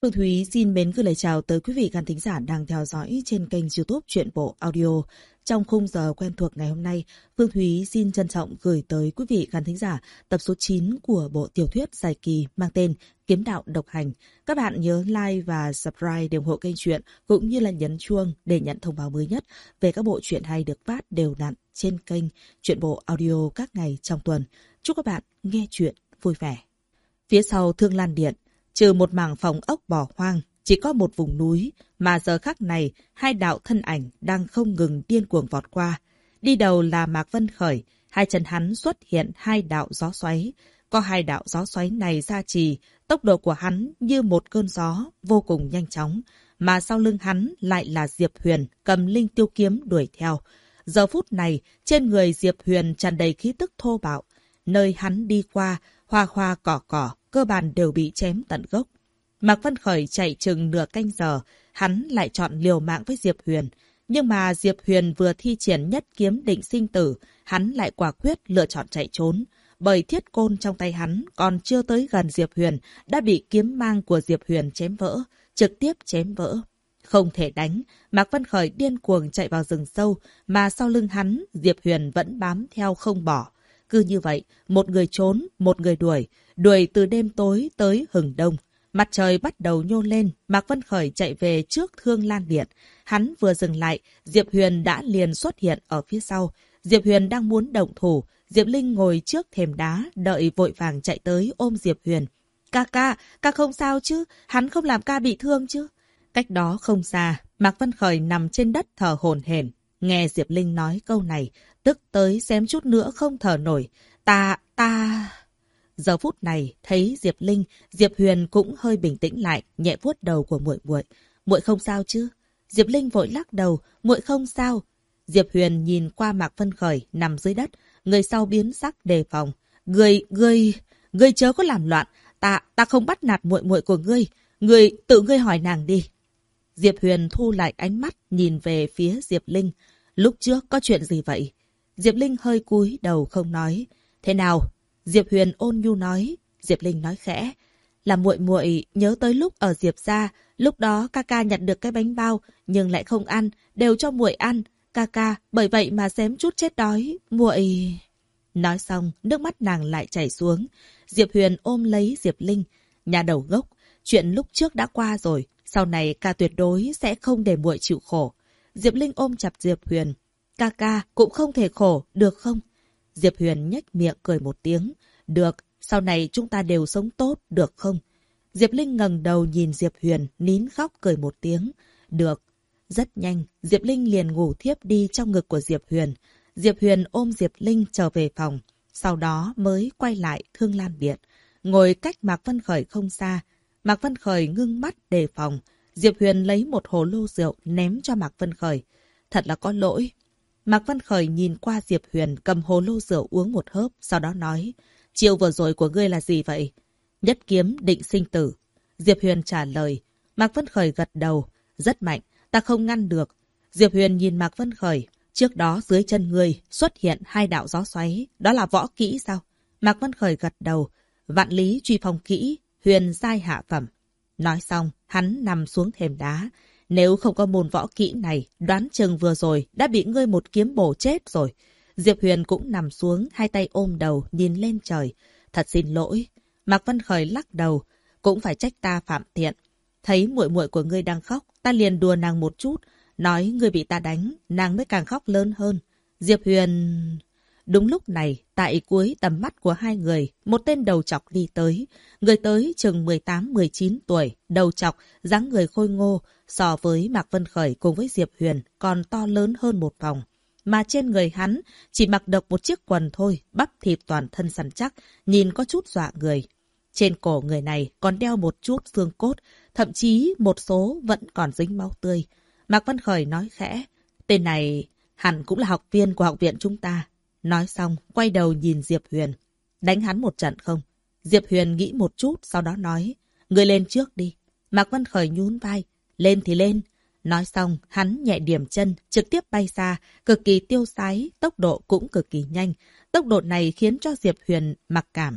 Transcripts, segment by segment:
Phương Thúy xin mến gửi lời chào tới quý vị khán thính giả đang theo dõi trên kênh YouTube Truyện Bộ Audio. Trong khung giờ quen thuộc ngày hôm nay, Phương Thúy xin trân trọng gửi tới quý vị khán thính giả tập số 9 của bộ tiểu thuyết dài kỳ mang tên Kiếm Đạo Độc Hành. Các bạn nhớ like và subscribe để ủng hộ kênh truyện cũng như là nhấn chuông để nhận thông báo mới nhất về các bộ truyện hay được phát đều đặn trên kênh Truyện Bộ Audio các ngày trong tuần. Chúc các bạn nghe truyện vui vẻ. Phía sau Thương Lan Điện, trừ một mảng phòng ốc bỏ hoang, chỉ có một vùng núi mà giờ khắc này hai đạo thân ảnh đang không ngừng điên cuồng vọt qua. Đi đầu là Mạc Vân Khởi, hai chân hắn xuất hiện hai đạo gió xoáy. Có hai đạo gió xoáy này gia trì, tốc độ của hắn như một cơn gió vô cùng nhanh chóng, mà sau lưng hắn lại là Diệp Huyền cầm linh tiêu kiếm đuổi theo. Giờ phút này, trên người Diệp Huyền tràn đầy khí tức thô bạo. Nơi hắn đi qua, hoa hoa cỏ cỏ, cơ bản đều bị chém tận gốc. Mạc Vân Khởi chạy chừng nửa canh giờ, hắn lại chọn liều mạng với Diệp Huyền. Nhưng mà Diệp Huyền vừa thi triển nhất kiếm định sinh tử, hắn lại quả quyết lựa chọn chạy trốn. Bởi thiết côn trong tay hắn còn chưa tới gần Diệp Huyền, đã bị kiếm mang của Diệp Huyền chém vỡ, trực tiếp chém vỡ. Không thể đánh, Mạc Vân Khởi điên cuồng chạy vào rừng sâu, mà sau lưng hắn, Diệp Huyền vẫn bám theo không bỏ. Cứ như vậy, một người trốn, một người đuổi từ đêm tối tới hừng đông. Mặt trời bắt đầu nhô lên, Mạc Vân Khởi chạy về trước Thương Lan Điện. Hắn vừa dừng lại, Diệp Huyền đã liền xuất hiện ở phía sau. Diệp Huyền đang muốn động thủ, Diệp Linh ngồi trước thềm đá, đợi vội vàng chạy tới ôm Diệp Huyền. Ca không sao chứ, hắn không làm ca bị thương chứ. Cách đó không xa, Mạc Vân Khởi nằm trên đất thở hổn hển. Nghe Diệp Linh nói câu này, tức tới xém chút nữa không thở nổi. Ta... Giờ phút này, thấy Diệp Linh, Diệp Huyền cũng hơi bình tĩnh lại, nhẹ vuốt đầu của muội muội. Muội không sao chứ? Diệp Linh vội lắc đầu, muội không sao. Diệp Huyền nhìn qua Mạc Vân Khởi nằm dưới đất, người sau biến sắc đề phòng. Ngươi chớ có làm loạn, ta không bắt nạt muội muội của ngươi, tự ngươi hỏi nàng đi. Diệp Huyền thu lại ánh mắt, nhìn về phía Diệp Linh. Lúc trước có chuyện gì vậy? Diệp Linh hơi cúi đầu không nói. Thế nào? Diệp Huyền ôn nhu nói. Diệp Linh nói khẽ. Là muội muội nhớ tới lúc ở Diệp gia, lúc đó ca nhặt được cái bánh bao nhưng lại không ăn, đều cho muội ăn. Ca bởi vậy mà xém chút chết đói, muội. Nói xong, nước mắt nàng lại chảy xuống. Diệp Huyền ôm lấy Diệp Linh. Nhà đầu gốc, chuyện lúc trước đã qua rồi, sau này ca tuyệt đối sẽ không để muội chịu khổ. Diệp Linh ôm chặt Diệp Huyền. Ca cũng không thể khổ, được không? Diệp Huyền nhếch miệng cười một tiếng. Được, sau này chúng ta đều sống tốt, được không? Diệp Linh ngẩng đầu nhìn Diệp Huyền, nín khóc cười một tiếng. Được. Rất nhanh, Diệp Linh liền ngủ thiếp đi trong ngực của Diệp Huyền. Diệp Huyền ôm Diệp Linh trở về phòng, sau đó mới quay lại Thương Lan Điện. Ngồi cách Mạc Vân Khởi không xa, Mạc Vân Khởi ngưng mắt đề phòng. Diệp Huyền lấy một hồ lô rượu ném cho Mạc Vân Khởi. Thật là có lỗi. Mạc Vân Khởi nhìn qua Diệp Huyền cầm hồ lô rượu uống một hớp, sau đó nói. Chiêu vừa rồi của ngươi là gì vậy? Nhất kiếm định sinh tử. Diệp Huyền trả lời. Mạc Vân Khởi gật đầu. Rất mạnh, ta không ngăn được. Diệp Huyền nhìn Mạc Vân Khởi. Trước đó dưới chân ngươi xuất hiện hai đạo gió xoáy. Đó là võ kỹ sao? Mạc Vân Khởi gật đầu. Vạn lý truy phong kỹ, huyền giai hạ phẩm. Nói xong, hắn nằm xuống thềm đá. Nếu không có môn võ kỹ này, đoán chừng vừa rồi đã bị ngươi một kiếm bổ chết rồi. Diệp Huyền cũng nằm xuống, hai tay ôm đầu, nhìn lên trời. Thật xin lỗi. Mạc Vân Khởi lắc đầu. Cũng phải trách ta phạm tiện. Thấy muội muội của ngươi đang khóc, ta liền đùa nàng một chút. Nói ngươi bị ta đánh, nàng mới càng khóc lớn hơn. Diệp Huyền... Đúng lúc này, tại cuối tầm mắt của hai người, một tên đầu trọc đi tới. Người tới chừng 18-19 tuổi, đầu trọc, dáng người khôi ngô, so với Mạc Vân Khởi cùng với Diệp Huyền còn to lớn hơn một vòng. Mà trên người hắn chỉ mặc độc một chiếc quần thôi, bắp thịt toàn thân săn chắc, nhìn có chút dọa người. Trên cổ người này còn đeo một chút xương cốt, thậm chí một số vẫn còn dính máu tươi. Mạc Vân Khởi nói khẽ, tên này hẳn cũng là học viên của học viện chúng ta. Nói xong, quay đầu nhìn Diệp Huyền. Đánh hắn một trận không? Diệp Huyền nghĩ một chút, sau đó nói. Ngươi lên trước đi. Mạc Vân Khởi nhún vai. Lên thì lên. Nói xong, hắn nhẹ điểm chân, trực tiếp bay xa, cực kỳ tiêu sái, tốc độ cũng cực kỳ nhanh. Tốc độ này khiến cho Diệp Huyền mặc cảm.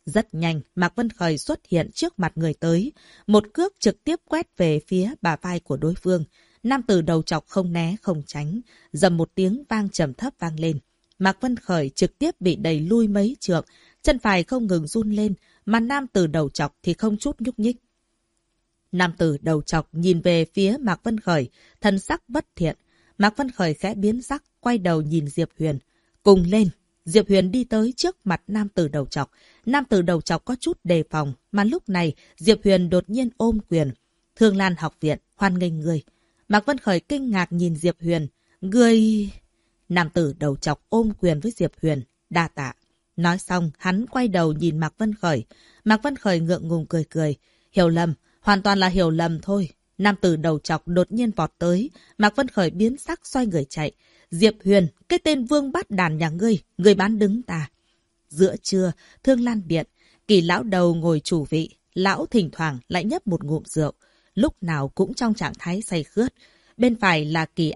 Rất nhanh, Mạc Vân Khởi xuất hiện trước mặt người tới. Một cước trực tiếp quét về phía bả vai của đối phương. Nam tử đầu chọc không né không tránh. Dầm một tiếng vang trầm thấp vang lên. Mạc Vân Khởi trực tiếp bị đẩy lui mấy trượng. Chân phải không ngừng run lên. Mà nam tử đầu chọc thì không chút nhúc nhích. Nam tử đầu chọc nhìn về phía Mạc Vân Khởi. Thần sắc bất thiện. Mạc Vân Khởi khẽ biến sắc. Quay đầu nhìn Diệp Huyền. Cùng lên. Diệp Huyền đi tới trước mặt nam tử đầu chọc. Nam tử đầu chọc có chút đề phòng, mà lúc này Diệp Huyền đột nhiên ôm quyền. Thương Lan học viện, hoan nghênh người. Mạc Vân Khởi kinh ngạc nhìn Diệp Huyền. Người... Nam tử đầu chọc ôm quyền với Diệp Huyền. Đa tạ. Nói xong, hắn quay đầu nhìn Mạc Vân Khởi. Mạc Vân Khởi ngượng ngùng cười cười. Hiểu lầm, hoàn toàn là hiểu lầm thôi. Nam tử đầu chọc đột nhiên vọt tới. Mạc Vân Khởi biến sắc xoay người chạy. Diệp Huyền, cái tên vương bắt đàn nhà ngươi bán đứng ta. Giữa trưa, Thương Lan Điện, Kỳ lão đầu ngồi chủ vị, lão thỉnh thoảng lại nhấp một ngụm rượu, lúc nào cũng trong trạng thái say khướt. Bên phải là Kỳ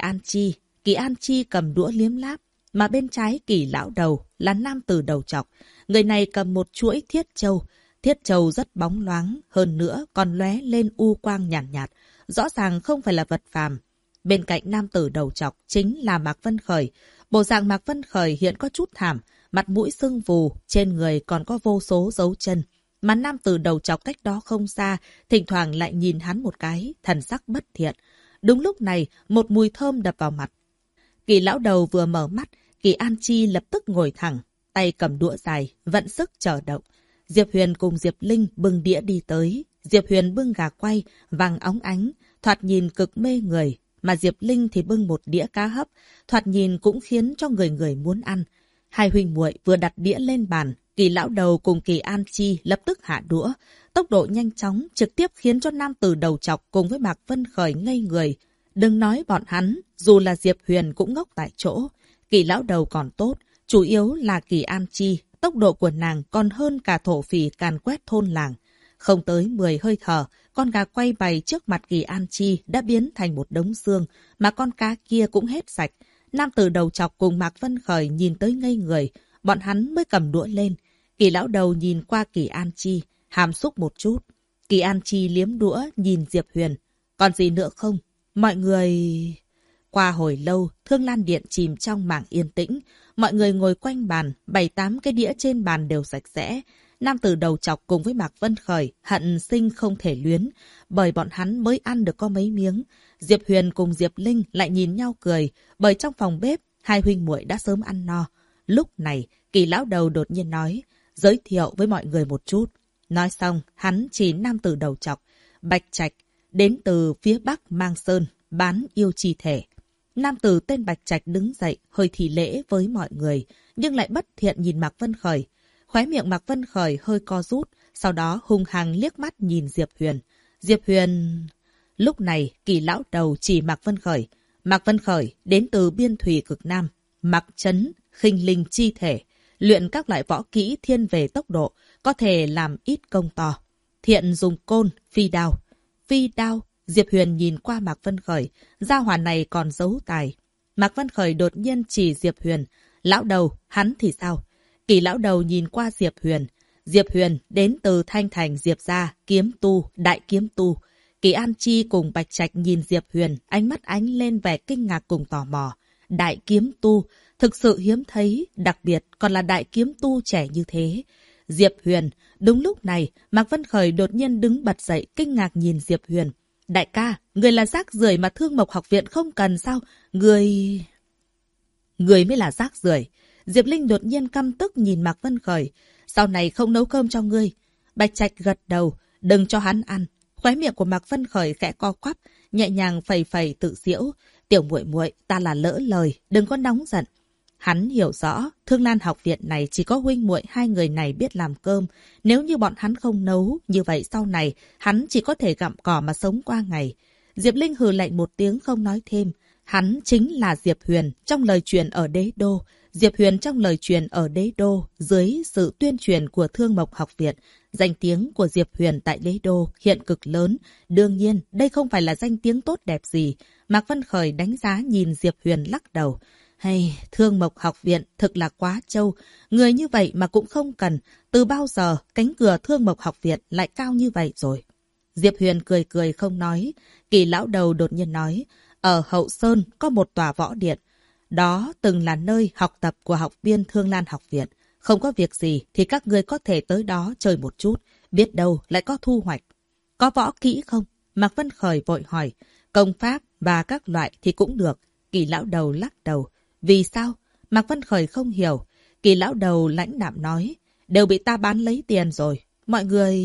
An Chi cầm đũa liếm láp, mà bên trái Kỳ lão đầu là nam tử đầu chọc. Người này cầm một chuỗi thiết châu rất bóng loáng, hơn nữa còn lóe lên u quang nhàn nhạt, rõ ràng không phải là vật phàm. Bên cạnh nam tử đầu chọc chính là Mạc Vân Khởi. Bộ dạng Mạc Vân Khởi hiện có chút thảm, mặt mũi sưng vù, trên người còn có vô số dấu chân. Mà nam tử đầu chọc cách đó không xa, thỉnh thoảng lại nhìn hắn một cái, thần sắc bất thiện. Đúng lúc này, một mùi thơm đập vào mặt. Kỳ lão đầu vừa mở mắt, Kỳ An Chi lập tức ngồi thẳng, tay cầm đũa dài, vận sức chờ động. Diệp Huyền cùng Diệp Linh bưng đĩa đi tới. Diệp Huyền bưng gà quay, vàng óng ánh, thoạt nhìn cực mê người. Mà Diệp Linh thì bưng một đĩa cá hấp, thoạt nhìn cũng khiến cho người người muốn ăn. Hai huynh muội vừa đặt đĩa lên bàn, Kỳ lão đầu cùng Kỳ An Chi lập tức hạ đũa. Tốc độ nhanh chóng trực tiếp khiến cho nam tử đầu chọc cùng với Mạc Vân Khởi ngây người. Đừng nói bọn hắn, dù là Diệp Huyền cũng ngốc tại chỗ. Kỳ lão đầu còn tốt, chủ yếu là Kỳ An Chi. Tốc độ của nàng còn hơn cả thổ phỉ càn quét thôn làng. Không tới 10 hơi thở, con gà quay bày trước mặt Kỳ An Chi đã biến thành một đống xương, mà con cá kia cũng hết sạch. Nam tử đầu chọc cùng Mạc Vân Khởi nhìn tới ngây người, bọn hắn mới cầm đũa lên. Kỳ lão đầu nhìn qua Kỳ An Chi, hàm xúc một chút. Kỳ An Chi liếm đũa nhìn Diệp Huyền. Còn gì nữa không? Mọi người... Qua hồi lâu, Thương Lan Điện chìm trong mảng yên tĩnh. Mọi người ngồi quanh bàn, 7-8 cái đĩa trên bàn đều sạch sẽ. Nam tử đầu chọc cùng với Mạc Vân Khởi hận sinh không thể luyến, bởi bọn hắn mới ăn được có mấy miếng. Diệp Huyền cùng Diệp Linh lại nhìn nhau cười, bởi trong phòng bếp, hai huynh muội đã sớm ăn no. Lúc này, Kỳ lão đầu đột nhiên nói, giới thiệu với mọi người một chút. Nói xong, hắn chỉ nam tử đầu chọc. Bạch Trạch, đến từ phía Bắc Mang Sơn, bán yêu chi thể. Nam tử tên Bạch Trạch đứng dậy, hơi thì lễ với mọi người, nhưng lại bất thiện nhìn Mạc Vân Khởi. Khóe miệng Mạc Vân Khởi hơi co rút, sau đó hung hăng liếc mắt nhìn Diệp Huyền. Diệp Huyền... Lúc này, Kỳ lão đầu chỉ Mạc Vân Khởi. Mạc Vân Khởi đến từ biên thủy cực Nam. Mạc Trấn, khinh linh chi thể. Luyện các loại võ kỹ thiên về tốc độ, có thể làm ít công to. Thiện dùng côn, phi đao. Phi đao, Diệp Huyền nhìn qua Mạc Vân Khởi. Gia hỏa này còn giấu tài. Mạc Vân Khởi đột nhiên chỉ Diệp Huyền. Lão đầu, hắn thì sao? Kỳ lão đầu nhìn qua Diệp Huyền. Diệp Huyền đến từ Thanh Thành Diệp gia, kiếm tu, đại kiếm tu. Kỳ An Chi cùng Bạch Trạch nhìn Diệp Huyền, ánh mắt ánh lên vẻ kinh ngạc cùng tò mò. Đại kiếm tu, thực sự hiếm thấy, đặc biệt còn là đại kiếm tu trẻ như thế. Diệp Huyền, đúng lúc này, Mạc Vân Khởi đột nhiên đứng bật dậy, kinh ngạc nhìn Diệp Huyền. Đại ca, người là rác rưởi mà Thương Mộc học viện không cần sao? Người mới là rác rưởi. Diệp Linh đột nhiên căm tức nhìn Mạc Vân Khởi. Sau này không nấu cơm cho ngươi. Bạch Trạch gật đầu, đừng cho hắn ăn. Khóe miệng của Mạc Vân Khởi khẽ co quắp, nhẹ nhàng phẩy phẩy tự giễu. Tiểu muội muội, ta là lỡ lời, đừng có nóng giận. Hắn hiểu rõ, Thương Lan học viện này chỉ có huynh muội hai người này biết làm cơm. Nếu như bọn hắn không nấu, như vậy sau này hắn chỉ có thể gặm cỏ mà sống qua ngày. Diệp Linh hừ lạnh một tiếng không nói thêm. Hắn chính là Diệp Huyền trong lời truyền ở Đế Đô. Diệp Huyền trong lời truyền ở Đế Đô, dưới sự tuyên truyền của Thương Mộc học viện, danh tiếng của Diệp Huyền tại Đế Đô hiện cực lớn. Đương nhiên, đây không phải là danh tiếng tốt đẹp gì. Mạc Vân Khởi đánh giá nhìn Diệp Huyền lắc đầu. Hay, Thương Mộc học viện thực là quá trâu. Người như vậy mà cũng không cần. Từ bao giờ cánh cửa Thương Mộc học viện lại cao như vậy rồi? Diệp Huyền cười cười không nói. Kỳ lão đầu đột nhiên nói, ở Hậu Sơn có một tòa võ điện. Đó từng là nơi học tập của học viên Thương Lan học viện. Không có việc gì thì các ngươi có thể tới đó chơi một chút. Biết đâu lại có thu hoạch. Có võ kỹ không? Mạc Vân Khởi vội hỏi. Công pháp và các loại thì cũng được. Kỳ lão đầu lắc đầu. Vì sao? Mạc Vân Khởi không hiểu. Kỳ lão đầu lãnh đạm nói. Đều bị ta bán lấy tiền rồi. Mọi người...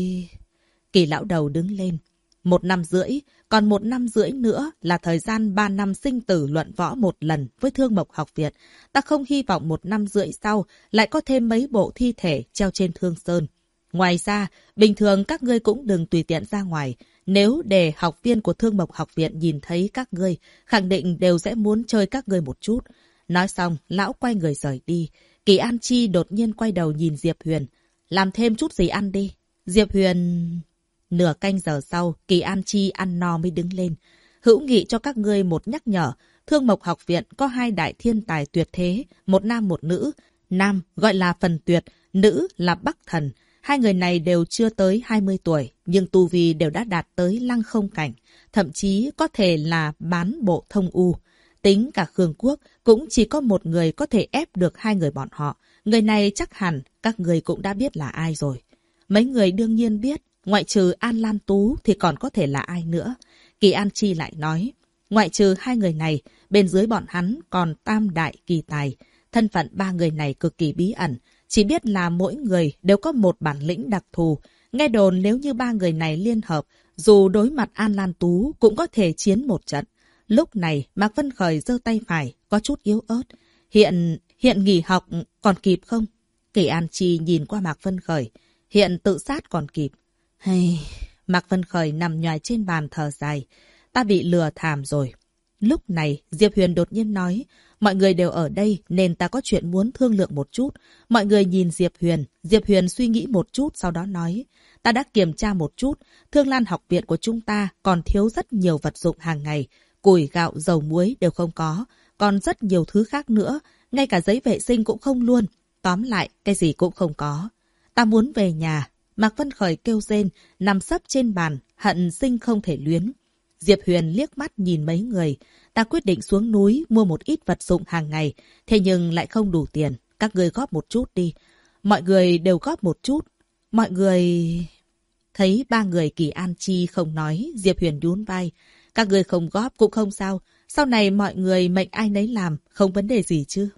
Kỳ lão đầu đứng lên. 1 năm rưỡi, còn 1 năm rưỡi nữa là thời gian 3 năm sinh tử luận võ một lần với Thương Mộc học viện. Ta không hy vọng 1 năm rưỡi sau lại có thêm mấy bộ thi thể treo trên Thương Sơn. Ngoài ra, bình thường các ngươi cũng đừng tùy tiện ra ngoài. Nếu để học viên của Thương Mộc học viện nhìn thấy các ngươi, khẳng định đều sẽ muốn chơi các ngươi một chút. Nói xong, lão quay người rời đi. Kỳ An Chi đột nhiên quay đầu nhìn Diệp Huyền. Làm thêm chút gì ăn đi. Diệp Huyền... Nửa canh giờ sau, Kỳ An Chi ăn no mới đứng lên. Hữu nghị cho các ngươi một nhắc nhở. Thương Mộc học viện có 2 đại thiên tài tuyệt thế, một nam một nữ. Nam gọi là Phần Tuyệt, nữ là Bắc Thần. 2 người này đều chưa tới 20 tuổi, nhưng tu vi đều đã đạt tới lăng không cảnh. Thậm chí có thể là bán bộ thông u. Tính cả Khương Quốc, cũng chỉ có một người có thể ép được 2 người bọn họ. Người này chắc hẳn các người cũng đã biết là ai rồi. Mấy người đương nhiên biết. Ngoại trừ An Lan Tú thì còn có thể là ai nữa. Kỳ An Chi lại nói, ngoại trừ 2 người này, bên dưới bọn hắn còn tam đại kỳ tài. Thân phận 3 người này cực kỳ bí ẩn. Chỉ biết là mỗi người đều có một bản lĩnh đặc thù. Nghe đồn nếu như 3 người này liên hợp, dù đối mặt An Lan Tú cũng có thể chiến một trận. Lúc này Mạc Vân Khởi giơ tay phải, có chút yếu ớt. Hiện nghỉ học còn kịp không? Kỳ An Chi nhìn qua Mạc Vân Khởi. Hiện tự sát còn kịp. Hay... Mạc Vân Khởi nằm nhoài trên bàn thở dài. Ta bị lừa thảm rồi. Lúc này, Diệp Huyền đột nhiên nói, mọi người đều ở đây nên ta có chuyện muốn thương lượng một chút. Mọi người nhìn Diệp Huyền. Diệp Huyền suy nghĩ một chút sau đó nói, ta đã kiểm tra một chút. Thương Lan học viện của chúng ta còn thiếu rất nhiều vật dụng hàng ngày. Củi, gạo, dầu muối đều không có. Còn rất nhiều thứ khác nữa. Ngay cả giấy vệ sinh cũng không luôn. Tóm lại, cái gì cũng không có. Ta muốn về nhà. Mạc Vân Khởi kêu rên, nằm sấp trên bàn, hận sinh không thể luyến. Diệp Huyền liếc mắt nhìn mấy người. Ta quyết định xuống núi mua một ít vật dụng hàng ngày, thế nhưng lại không đủ tiền. Các người góp một chút đi. Mọi người đều góp một chút. Mọi người... Thấy 3 người Kỳ An Chi không nói, Diệp Huyền nhún vai. Các người không góp cũng không sao. Sau này mọi người mệnh ai nấy làm, không vấn đề gì chứ.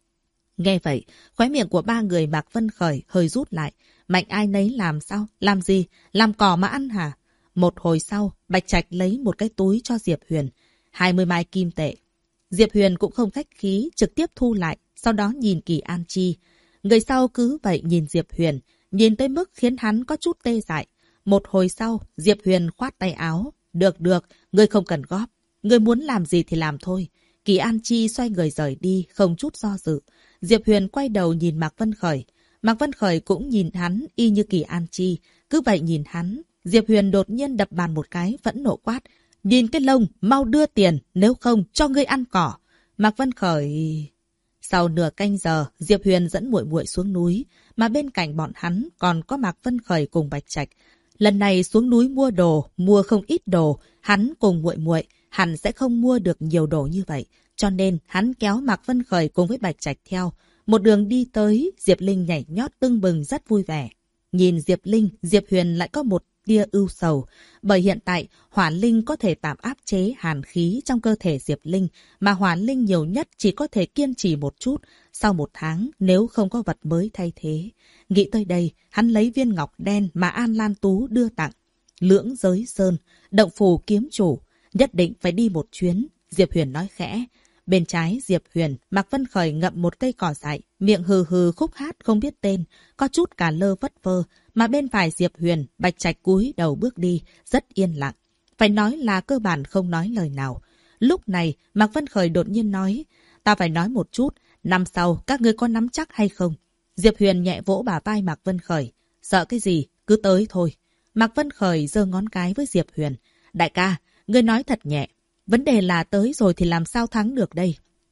Nghe vậy, khóe miệng của 3 người Mạc Vân Khởi hơi rút lại. Mạnh ai nấy làm sao? Làm gì? Làm cỏ mà ăn hả? Một hồi sau, Bạch Trạch lấy một cái túi cho Diệp Huyền. 20 mai kim tệ. Diệp Huyền cũng không khách khí, trực tiếp thu lại, sau đó nhìn Kỳ An Chi. Người sau cứ vậy nhìn Diệp Huyền, nhìn tới mức khiến hắn có chút tê dại. Một hồi sau, Diệp Huyền khoát tay áo. Được, ngươi không cần góp. Ngươi muốn làm gì thì làm thôi. Kỳ An Chi xoay người rời đi, không chút do dự. Diệp Huyền quay đầu nhìn Mạc Vân Khởi. Mạc Vân Khởi cũng nhìn hắn y như Kỳ An Chi. Cứ vậy nhìn hắn. Diệp Huyền đột nhiên đập bàn một cái, phẫn nộ quát. Nhìn cái lông, mau đưa tiền, nếu không cho ngươi ăn cỏ. Mạc Vân Khởi... Sau nửa canh giờ, Diệp Huyền dẫn muội muội xuống núi, mà bên cạnh bọn hắn còn có Mạc Vân Khởi cùng Bạch Trạch. Lần này xuống núi mua đồ, mua không ít đồ, hắn cùng muội muội hẳn sẽ không mua được nhiều đồ như vậy, cho nên hắn kéo Mạc Vân Khởi cùng với Bạch Trạch theo. Một đường đi tới, Diệp Linh nhảy nhót tưng bừng rất vui vẻ. Nhìn Diệp Linh, Diệp Huyền lại có một tia ưu sầu, bởi hiện tại hỏa linh có thể tạm áp chế hàn khí trong cơ thể Diệp Linh, mà hỏa linh nhiều nhất chỉ có thể kiên trì một chút, sau 1 tháng nếu không có vật mới thay thế. Nghĩ tới đây, hắn lấy viên ngọc đen mà An Lan Tú đưa tặng. Lưỡng giới sơn, động phù kiếm chủ, nhất định phải đi một chuyến, Diệp Huyền nói khẽ. Bên trái Diệp Huyền, Mạc Vân Khởi ngậm một cây cỏ dại, miệng hừ hừ khúc hát không biết tên, có chút cả lơ vất vơ. Mà bên phải Diệp Huyền, Bạch Trạch cúi đầu bước đi, rất yên lặng. Phải nói là cơ bản không nói lời nào. Lúc này, Mạc Vân Khởi đột nhiên nói, ta phải nói một chút, năm sau các ngươi có nắm chắc hay không? Diệp Huyền nhẹ vỗ bả vai Mạc Vân Khởi. Sợ cái gì, cứ tới thôi. Mạc Vân Khởi giơ ngón cái với Diệp Huyền. Đại ca, ngươi nói thật nhẹ. Vấn đề là tới rồi thì làm sao thắng được đây?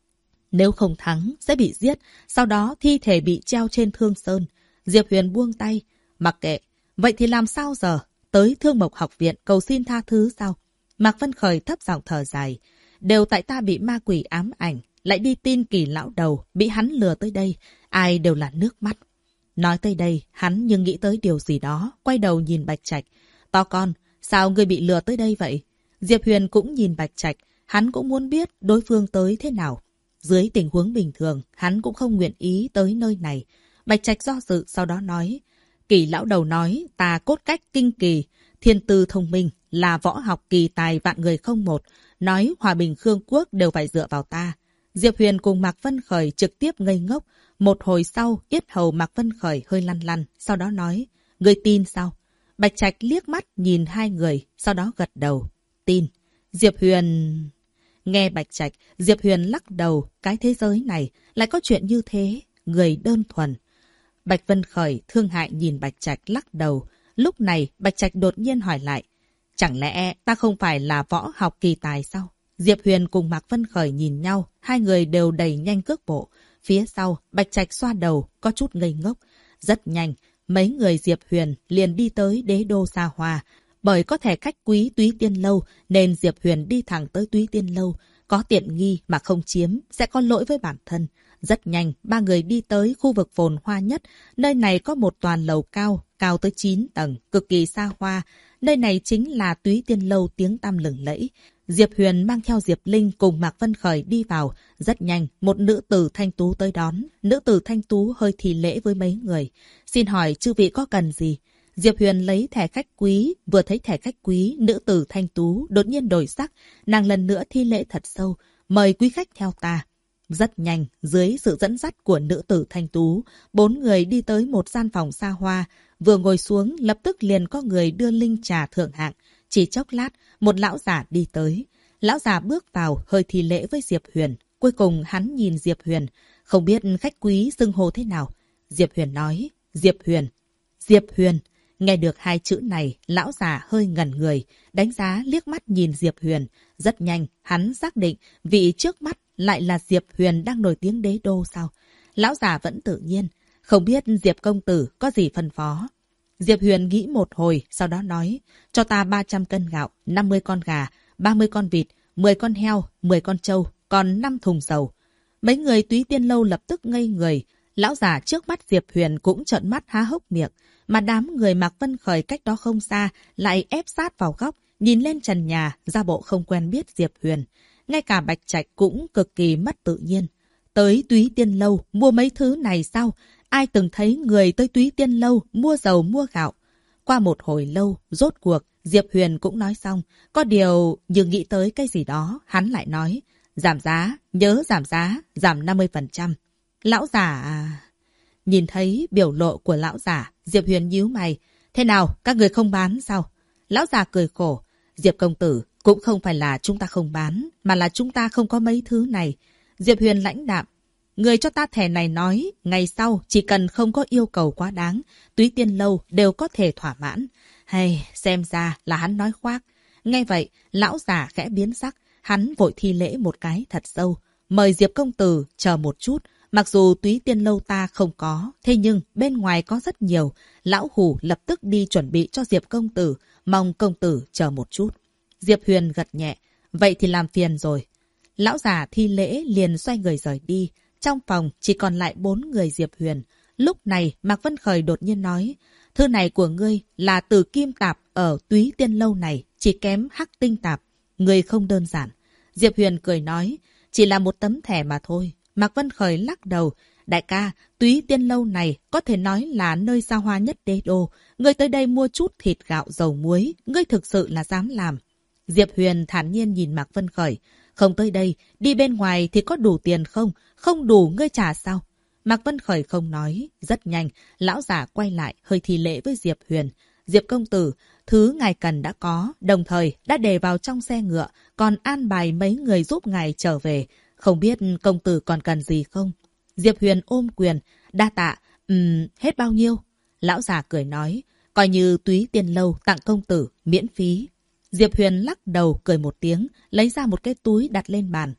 Nếu không thắng, sẽ bị giết, sau đó thi thể bị treo trên Thương Sơn. Diệp Huyền buông tay. Mặc kệ, vậy thì làm sao giờ? Tới Thương Mộc học viện cầu xin tha thứ sao? Mạc Vân Khởi thấp giọng thở dài. Đều tại ta bị ma quỷ ám ảnh, lại đi tin Kỳ lão đầu, bị hắn lừa tới đây. Ai đều là nước mắt. Nói tới đây, hắn nhưng nghĩ tới điều gì đó, quay đầu nhìn Bạch Trạch. To con, sao ngươi bị lừa tới đây vậy? Diệp Huyền cũng nhìn Bạch Trạch, hắn cũng muốn biết đối phương tới thế nào. Dưới tình huống bình thường, hắn cũng không nguyện ý tới nơi này. Bạch Trạch do dự, sau đó nói. Kỳ lão đầu nói, ta cốt cách kinh kỳ, thiên tư thông minh, là võ học kỳ tài vạn người không một. Nói hòa bình Khương Quốc đều phải dựa vào ta. Diệp Huyền cùng Mạc Vân Khởi trực tiếp ngây ngốc. Một hồi sau, yết hầu Mạc Vân Khởi hơi lăn lăn, sau đó nói. Ngươi tin sao? Bạch Trạch liếc mắt nhìn hai người, sau đó gật đầu. Tin. Diệp Huyền... Nghe Bạch Trạch, Diệp Huyền lắc đầu, cái thế giới này lại có chuyện như thế, người đơn thuần. Bạch Vân Khởi thương hại nhìn Bạch Trạch lắc đầu. Lúc này, Bạch Trạch đột nhiên hỏi lại. Chẳng lẽ ta không phải là võ học kỳ tài sao? Diệp Huyền cùng Mạc Vân Khởi nhìn nhau, hai người đều đẩy nhanh cước bộ. Phía sau, Bạch Trạch xoa đầu, có chút ngây ngốc. Rất nhanh, mấy người Diệp Huyền liền đi tới đế đô xa hoa. Bởi có thẻ khách quý Túy Tiên Lâu nên Diệp Huyền đi thẳng tới Túy Tiên Lâu. Có tiện nghi mà không chiếm sẽ có lỗi với bản thân. Rất nhanh, ba người đi tới khu vực phồn hoa nhất. Nơi này có một toàn lầu cao, cao tới 9 tầng, cực kỳ xa hoa. Nơi này chính là Túy Tiên Lâu tiếng tăm lừng lẫy. Diệp Huyền mang theo Diệp Linh cùng Mạc Vân Khởi đi vào. Rất nhanh, một nữ tử thanh tú tới đón. Nữ tử thanh tú hơi thi lễ với mấy người. Xin hỏi chư vị có cần gì? Diệp Huyền lấy thẻ khách quý, vừa thấy thẻ khách quý, nữ tử thanh tú đột nhiên đổi sắc, nàng lần nữa thi lễ thật sâu, mời quý khách theo ta. Rất nhanh, dưới sự dẫn dắt của nữ tử thanh tú, 4 người đi tới một gian phòng xa hoa, vừa ngồi xuống lập tức liền có người đưa linh trà thượng hạng, chỉ chốc lát, một lão giả đi tới. Lão giả bước vào, hơi thi lễ với Diệp Huyền, cuối cùng hắn nhìn Diệp Huyền, không biết khách quý xưng hô thế nào. Diệp Huyền nói, Diệp Huyền, Diệp Huyền. Nghe được hai chữ này, lão già hơi ngẩn người, đánh giá liếc mắt nhìn Diệp Huyền. Rất nhanh, hắn xác định vị trước mắt lại là Diệp Huyền đang nổi tiếng đế đô sao. Lão già vẫn tự nhiên, không biết Diệp công tử có gì phân phó. Diệp Huyền nghĩ một hồi, sau đó nói, cho ta 300 cân gạo, 50 con gà, 30 con vịt, 10 con heo, 10 con trâu, còn 5 thùng dầu. Mấy người Túy Tiên Lâu lập tức ngây người. Lão già trước mắt Diệp Huyền cũng trợn mắt há hốc miệng, mà đám người Mạc Vân Khởi cách đó không xa lại ép sát vào góc, nhìn lên trần nhà, ra bộ không quen biết Diệp Huyền. Ngay cả Bạch Trạch cũng cực kỳ mất tự nhiên. Tới Túy Tiên Lâu mua mấy thứ này sao? Ai từng thấy người tới Túy Tiên Lâu mua dầu mua gạo? Qua một hồi lâu, rốt cuộc, Diệp Huyền cũng nói xong. Có điều, nhưng nghĩ tới cái gì đó, hắn lại nói, giảm giá, nhớ giảm giá, giảm 50%. Lão giả... Nhìn thấy biểu lộ của lão giả, Diệp Huyền nhíu mày. Thế nào, các người không bán sao? Lão già cười khổ. Diệp công tử, cũng không phải là chúng ta không bán, mà là chúng ta không có mấy thứ này. Diệp Huyền lãnh đạm. Người cho ta thẻ này nói, ngày sau chỉ cần không có yêu cầu quá đáng, Túy Tiên Lâu đều có thể thỏa mãn. Hay, xem ra là hắn nói khoác. Nghe vậy, lão già khẽ biến sắc, hắn vội thi lễ một cái thật sâu. Mời Diệp công tử chờ một chút. Mặc dù Túy Tiên Lâu ta không có, thế nhưng bên ngoài có rất nhiều. Lão Hủ lập tức đi chuẩn bị cho Diệp công tử, mong công tử chờ một chút. Diệp Huyền gật nhẹ, vậy thì làm phiền rồi. Lão già thi lễ liền xoay người rời đi. Trong phòng chỉ còn lại 4 người Diệp Huyền. Lúc này Mạc Vân Khởi đột nhiên nói, thư này của ngươi là từ kim tạp ở Túy Tiên Lâu này, chỉ kém hắc tinh tạp. Ngươi không đơn giản. Diệp Huyền cười nói, chỉ là một tấm thẻ mà thôi. Mạc Vân Khởi lắc đầu. Đại ca, Túy Tiên Lâu này có thể nói là nơi xa hoa nhất đế đô. Ngươi tới đây mua chút thịt gạo dầu muối. Ngươi thực sự là dám làm. Diệp Huyền thản nhiên nhìn Mạc Vân Khởi. Không tới đây, đi bên ngoài thì có đủ tiền không? Không đủ ngươi trả sao? Mạc Vân Khởi không nói. Rất nhanh, lão giả quay lại hơi thi lễ với Diệp Huyền. Diệp công tử, thứ ngài cần đã có, đồng thời đã để vào trong xe ngựa, còn an bài mấy người giúp ngài trở về. Không biết công tử còn cần gì không? Diệp Huyền ôm quyền, đa tạ, hết bao nhiêu? Lão già cười nói, coi như Túy Tiên Lâu tặng công tử, miễn phí. Diệp Huyền lắc đầu cười một tiếng, lấy ra một cái túi đặt lên bàn.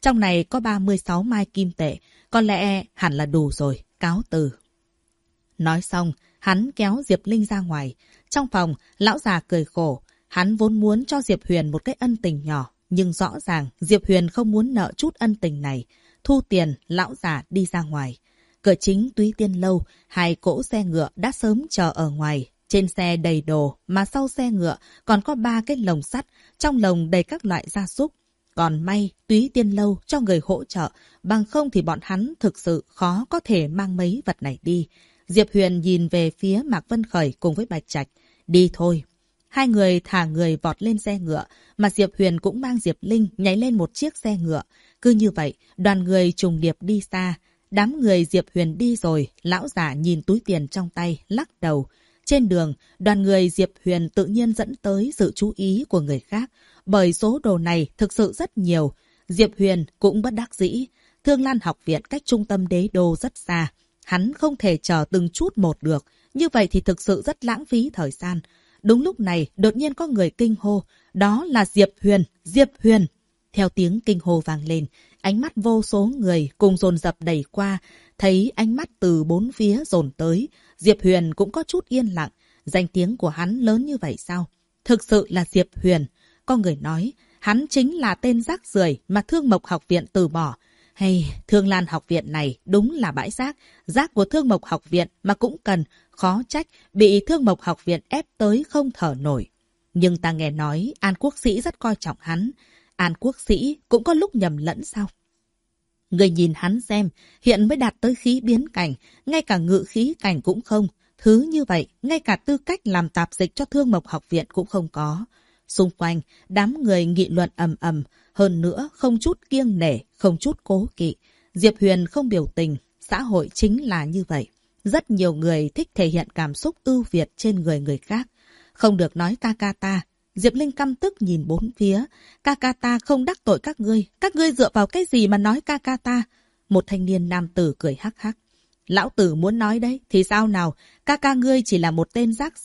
Trong này có 36 mai kim tệ, có lẽ hẳn là đủ rồi, cáo từ. Nói xong, hắn kéo Diệp Linh ra ngoài. Trong phòng, lão già cười khổ. Hắn vốn muốn cho Diệp Huyền một cái ân tình nhỏ, nhưng rõ ràng Diệp Huyền không muốn nợ chút ân tình này. Thu tiền, lão già đi ra ngoài. Cửa chính Túy Tiên Lâu, 2 cỗ xe ngựa đã sớm chờ ở ngoài. Trên xe đầy đồ, mà sau xe ngựa còn có 3 cái lồng sắt, trong lồng đầy các loại gia súc. Còn may, Túy Tiên Lâu cho người hỗ trợ, bằng không thì bọn hắn thực sự khó có thể mang mấy vật này đi. Diệp Huyền nhìn về phía Mạc Vân Khởi cùng với Bạch Trạch. Đi thôi. 2 người thả người vọt lên xe ngựa, mà Diệp Huyền cũng mang Diệp Linh nhảy lên một chiếc xe ngựa. Cứ như vậy, đoàn người trùng điệp đi xa. Đám người Diệp Huyền đi rồi, lão giả nhìn túi tiền trong tay, lắc đầu. Trên đường, đoàn người Diệp Huyền tự nhiên dẫn tới sự chú ý của người khác, bởi số đồ này thực sự rất nhiều. Diệp Huyền cũng bất đắc dĩ. Thương Lan học viện cách trung tâm đế đô rất xa. Hắn không thể chờ từng chút một được, như vậy thì thực sự rất lãng phí thời gian. Đúng lúc này, đột nhiên có người kinh hô, đó là Diệp Huyền, Diệp Huyền. Theo tiếng kinh hô vang lên, ánh mắt vô số người cùng dồn dập đẩy qua, thấy ánh mắt từ 4 phía dồn tới. Diệp Huyền cũng có chút yên lặng, danh tiếng của hắn lớn như vậy sao? Thực sự là Diệp Huyền. Có người nói, hắn chính là tên rác rưởi mà Thương Mộc học viện từ bỏ. Hay, Thương Lan học viện này đúng là bãi rác, rác của Thương Mộc học viện mà cũng cần, khó trách bị Thương Mộc học viện ép tới không thở nổi. Nhưng ta nghe nói An Quốc Sĩ rất coi trọng hắn. An Quốc Sĩ cũng có lúc nhầm lẫn sao? Người nhìn hắn xem, hiện mới đạt tới khí biến cảnh, ngay cả ngự khí cảnh cũng không. Thứ như vậy, ngay cả tư cách làm tạp dịch cho Thương Mộc học viện cũng không có. Xung quanh, đám người nghị luận ầm ầm, hơn nữa không chút kiêng nể, không chút cố kỵ. Diệp Huyền không biểu tình, xã hội chính là như vậy. Rất nhiều người thích thể hiện cảm xúc ưu việt trên người khác. Không được nói ca ca ta. Diệp Linh căm tức nhìn 4 phía. Ca ca ta không đắc tội các ngươi dựa vào cái gì mà nói ca ca ta? Một thanh niên nam tử cười hắc hắc. Lão tử muốn nói đấy, thì sao nào? Ca ca ngươi chỉ là một tên rác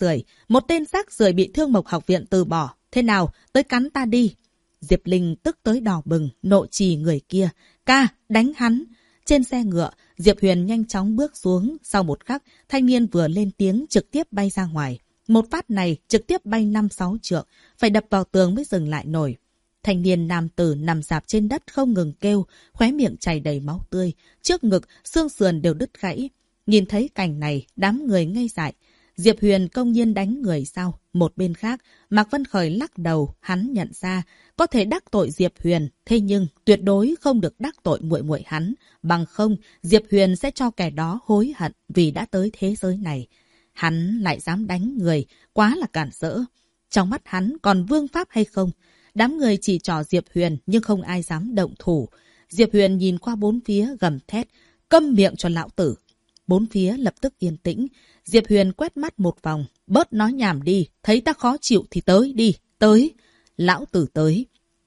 rưởi bị Thương Mộc học viện từ bỏ. Thế nào, tới cắn ta đi. Diệp Linh tức tới đỏ bừng, nộ trì người kia. Ca, đánh hắn. Trên xe ngựa, Diệp Huyền nhanh chóng bước xuống. Sau một khắc, thanh niên vừa lên tiếng trực tiếp bay ra ngoài. Một phát này trực tiếp bay 5-6 trượng, phải đập vào tường mới dừng lại nổi. Thanh niên nam tử nằm rạp trên đất không ngừng kêu, khóe miệng chảy đầy máu tươi, trước ngực, xương sườn đều đứt gãy. Nhìn thấy cảnh này, đám người ngây dại. Diệp Huyền công nhiên đánh người sao? Một bên khác, Mạc Vân Khởi lắc đầu, hắn nhận ra, có thể đắc tội Diệp Huyền, thế nhưng tuyệt đối không được đắc tội muội muội hắn, bằng không Diệp Huyền sẽ cho kẻ đó hối hận vì đã tới thế giới này. Hắn lại dám đánh người, quá là cản rỡ. Trong mắt hắn còn vương pháp hay không? Đám người chỉ trỏ Diệp Huyền nhưng không ai dám động thủ. Diệp Huyền nhìn qua 4 phía gầm thét, câm miệng cho lão tử. 4 phía lập tức yên tĩnh. Diệp Huyền quét mắt một vòng, bớt nói nhảm đi, thấy ta khó chịu thì tới đi, tới. Lão tử tới.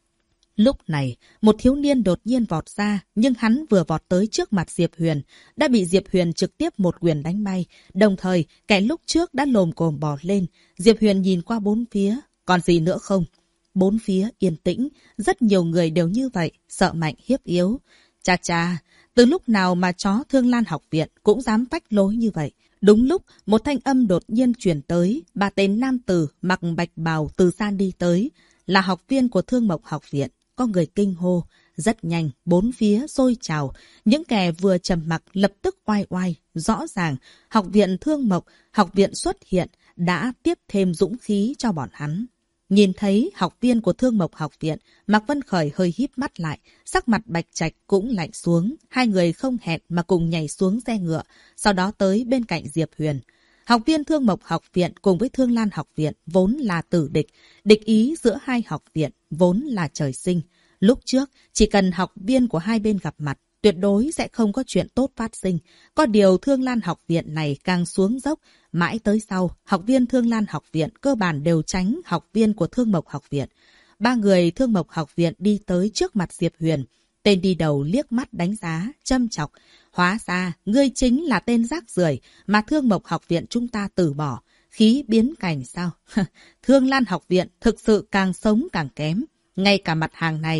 Lúc này, một thiếu niên đột nhiên vọt ra, nhưng hắn vừa vọt tới trước mặt Diệp Huyền, đã bị Diệp Huyền trực tiếp một quyền đánh bay. Đồng thời, kẻ lúc trước đã lồm cồm bò lên. Diệp Huyền nhìn qua 4 phía, còn gì nữa không? 4 phía yên tĩnh, rất nhiều người đều như vậy, sợ mạnh hiếp yếu. Chà chà, từ lúc nào mà chó Thương Lan học viện cũng dám phách lối như vậy? Đúng lúc, một thanh âm đột nhiên truyền tới, 3 tên nam tử mặc bạch bào từ xa đi tới, là học viên của Thương Mộc học viện. Có người kinh hô, rất nhanh, 4 phía sôi trào, những kẻ vừa trầm mặc lập tức oai oai, rõ ràng, học viện Thương Mộc, học viện xuất hiện, đã tiếp thêm dũng khí cho bọn hắn. Nhìn thấy học viên của Thương Mộc học viện, Mạc Vân Khởi hơi híp mắt lại, sắc mặt Bạch Trạch cũng lạnh xuống, 2 người không hẹn mà cùng nhảy xuống xe ngựa, sau đó tới bên cạnh Diệp Huyền. Học viên Thương Mộc học viện cùng với Thương Lan học viện vốn là tử địch, địch ý giữa 2 học viện vốn là trời sinh. Lúc trước, chỉ cần học viên của 2 bên gặp mặt, tuyệt đối sẽ không có chuyện tốt phát sinh. Có điều Thương Lan học viện này càng xuống dốc, mãi tới sau, học viên Thương Lan học viện cơ bản đều tránh học viên của Thương Mộc học viện. 3 người Thương Mộc học viện đi tới trước mặt Diệp Huyền. Tên đi đầu liếc mắt đánh giá, châm chọc. Hóa ra, ngươi chính là tên rác rưởi mà Thương Mộc học viện chúng ta từ bỏ. Khí biến cảnh sao? Thương Lan học viện thực sự càng sống càng kém. Ngay cả mặt hàng này,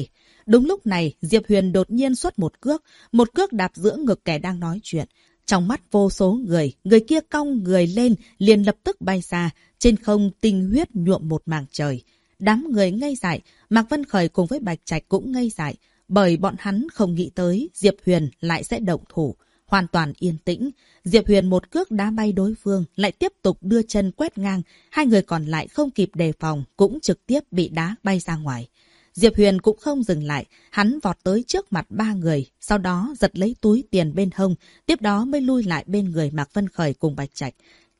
Đúng lúc này, Diệp Huyền đột nhiên xuất một cước đạp giữa ngực kẻ đang nói chuyện. Trong mắt vô số người kia cong người lên, liền lập tức bay xa, trên không tinh huyết nhuộm một mảng trời. Đám người ngây dại, Mạc Vân Khởi cùng với Bạch Trạch cũng ngây dại, bởi bọn hắn không nghĩ tới Diệp Huyền lại sẽ động thủ. Hoàn toàn yên tĩnh, Diệp Huyền một cước đá bay đối phương, lại tiếp tục đưa chân quét ngang, hai người còn lại không kịp đề phòng, cũng trực tiếp bị đá bay ra ngoài. Diệp Huyền cũng không dừng lại, hắn vọt tới trước mặt ba người, sau đó giật lấy túi tiền bên hông, tiếp đó mới lui lại bên người Mạc Vân Khởi cùng Bạch Trạch.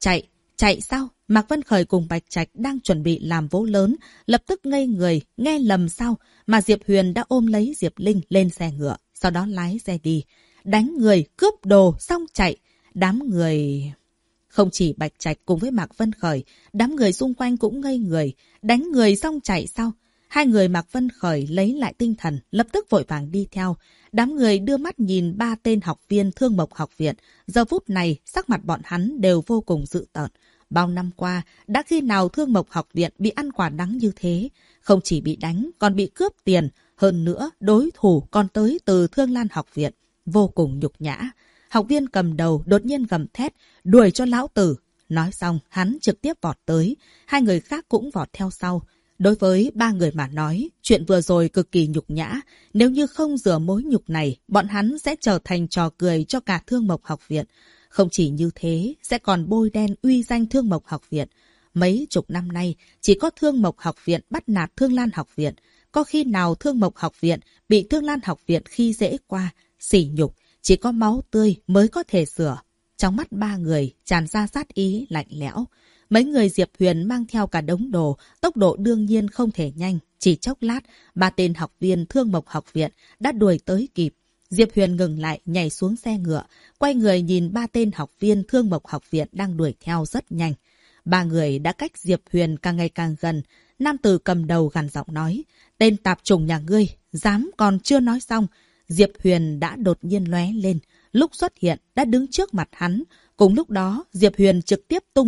Chạy sao? Mạc Vân Khởi cùng Bạch Trạch đang chuẩn bị làm vố lớn, lập tức ngây người, nghe lầm sao, mà Diệp Huyền đã ôm lấy Diệp Linh lên xe ngựa, sau đó lái xe đi. Đánh người, cướp đồ, xong chạy. Đám người... Không chỉ Bạch Trạch cùng với Mạc Vân Khởi, đám người xung quanh cũng ngây người. Đánh người xong chạy sao? Hai người Mạc Vân Khởi lấy lại tinh thần, lập tức vội vàng đi theo. Đám người đưa mắt nhìn ba tên học viên Thương Mộc học viện. Giờ phút này, sắc mặt bọn hắn đều vô cùng dữ tợn. Bao năm qua, đã khi nào Thương Mộc học viện bị ăn quả đắng như thế? Không chỉ bị đánh, còn bị cướp tiền. Hơn nữa, đối thủ còn tới từ Thương Lan học viện. Vô cùng nhục nhã. Học viên cầm đầu đột nhiên gầm thét, đuổi cho lão tử. Nói xong, hắn trực tiếp vọt tới. Hai người khác cũng vọt theo sau. Đối với ba người mà nói, chuyện vừa rồi cực kỳ nhục nhã. Nếu như không rửa mối nhục này, bọn hắn sẽ trở thành trò cười cho cả Thương Mộc học viện. Không chỉ như thế, sẽ còn bôi đen uy danh Thương Mộc học viện. Mấy chục năm nay, chỉ có Thương Mộc học viện bắt nạt Thương Lan học viện. Có khi nào Thương Mộc học viện bị Thương Lan học viện khi dễ qua, sỉ nhục, chỉ có máu tươi mới có thể sửa. Trong mắt ba người tràn ra sát ý lạnh lẽo. Mấy người Diệp Huyền mang theo cả đống đồ, tốc độ đương nhiên không thể nhanh. Chỉ chốc lát, ba tên học viên Thương Mộc học viện đã đuổi tới kịp. Diệp Huyền ngừng lại, nhảy xuống xe ngựa, quay người nhìn ba tên học viên Thương Mộc học viện đang đuổi theo rất nhanh. Ba người đã cách Diệp Huyền càng ngày càng gần. Nam tử cầm đầu gằn giọng nói, tên tạp chủng nhà ngươi, dám còn chưa nói xong. Diệp Huyền đã đột nhiên lóe lên, lúc xuất hiện đã đứng trước mặt hắn. Cùng lúc đó, Diệp Huyền trực tiếp tung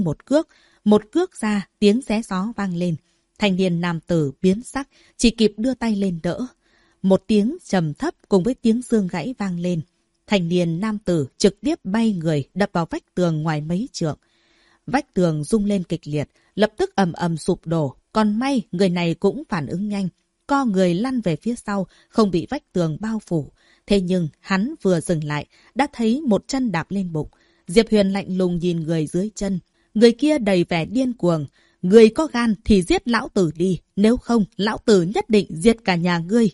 một cước ra, tiếng xé gió vang lên. Thanh niên nam tử biến sắc, chỉ kịp đưa tay lên đỡ. Một tiếng trầm thấp cùng với tiếng xương gãy vang lên. Thanh niên nam tử trực tiếp bay người đập vào vách tường ngoài mấy trượng. Vách tường rung lên kịch liệt, lập tức ầm ầm sụp đổ. Còn may người này cũng phản ứng nhanh, co người lăn về phía sau, không bị vách tường bao phủ. Thế nhưng hắn vừa dừng lại, đã thấy một chân đạp lên bụng. Diệp Huyền lạnh lùng nhìn người dưới chân. Người kia đầy vẻ điên cuồng. Người có gan thì giết lão tử đi, nếu không lão tử nhất định giết cả nhà ngươi.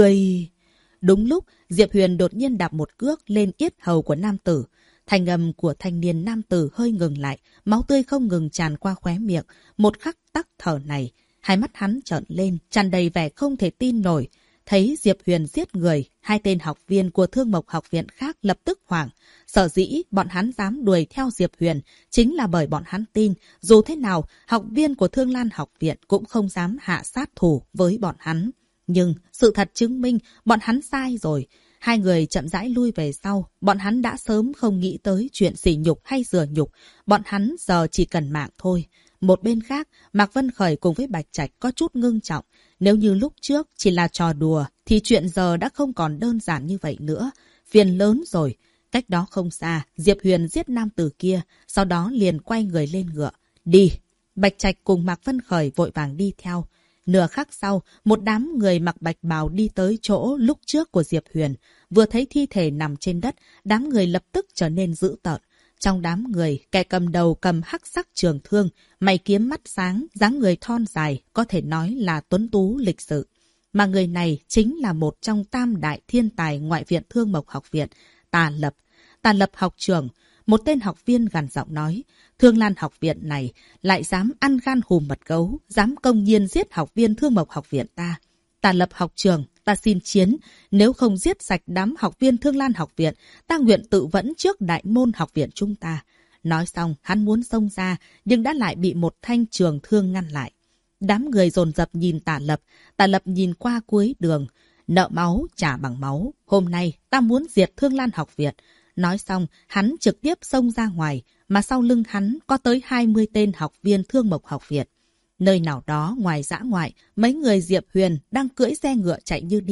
Đúng lúc, Diệp Huyền đột nhiên đạp một cước lên yết hầu của nam tử. Thanh âm của thanh niên nam tử hơi ngừng lại, máu tươi không ngừng tràn qua khóe miệng. Một khắc tắc thở này, hai mắt hắn trợn lên, tràn đầy vẻ không thể tin nổi. Thấy Diệp Huyền giết người, hai tên học viên của Thương Mộc học viện khác lập tức hoảng. Sở dĩ bọn hắn dám đuổi theo Diệp Huyền chính là bởi bọn hắn tin, dù thế nào, học viên của Thương Lan học viện cũng không dám hạ sát thủ với bọn hắn. Nhưng sự thật chứng minh bọn hắn sai rồi. Hai người chậm rãi lui về sau, bọn hắn đã sớm không nghĩ tới chuyện sỉ nhục hay rửa nhục. Bọn hắn giờ chỉ cần mạng thôi. Một bên khác, Mạc Vân Khởi cùng với Bạch Trạch có chút ngưng trọng. Nếu như lúc trước chỉ là trò đùa, thì chuyện giờ đã không còn đơn giản như vậy nữa. Phiền lớn rồi. Cách đó không xa, Diệp Huyền giết nam tử kia, sau đó liền quay người lên ngựa. Đi! Bạch Trạch cùng Mạc Vân Khởi vội vàng đi theo. Nửa khắc sau, một đám người mặc bạch bào đi tới chỗ lúc trước của Diệp Huyền. Vừa thấy thi thể nằm trên đất, đám người lập tức trở nên dữ tợn. Trong đám người, kẻ cầm đầu cầm hắc sắc trường thương, mày kiếm mắt sáng, dáng người thon dài, có thể nói là tuấn tú lịch sự. Mà người này chính là một trong tam đại thiên tài ngoại viện Thương Mộc học viện, Tà Lập. Tà Lập học trưởng, một tên học viên gằn giọng nói, Thương Lan học viện này lại dám ăn gan hùm mật gấu, dám công nhiên giết học viên Thương Mộc học viện ta. Tà Lập học trưởng, ta xin chiến, nếu không giết sạch đám học viên Thương Lan học viện, ta nguyện tự vẫn trước đại môn học viện chúng ta. Nói xong, hắn muốn xông ra, nhưng đã lại bị một thanh trường thương ngăn lại. Đám người dồn dập nhìn Tà Lập nhìn qua cuối đường, nợ máu trả bằng máu, hôm nay ta muốn diệt Thương Lan học viện. Nói xong, hắn trực tiếp xông ra ngoài, mà sau lưng hắn có tới 20 tên học viên Thương Mộc học viện. Nơi nào đó ngoài dã ngoại, mấy người Diệp Huyền đang cưỡi xe ngựa chạy như điên.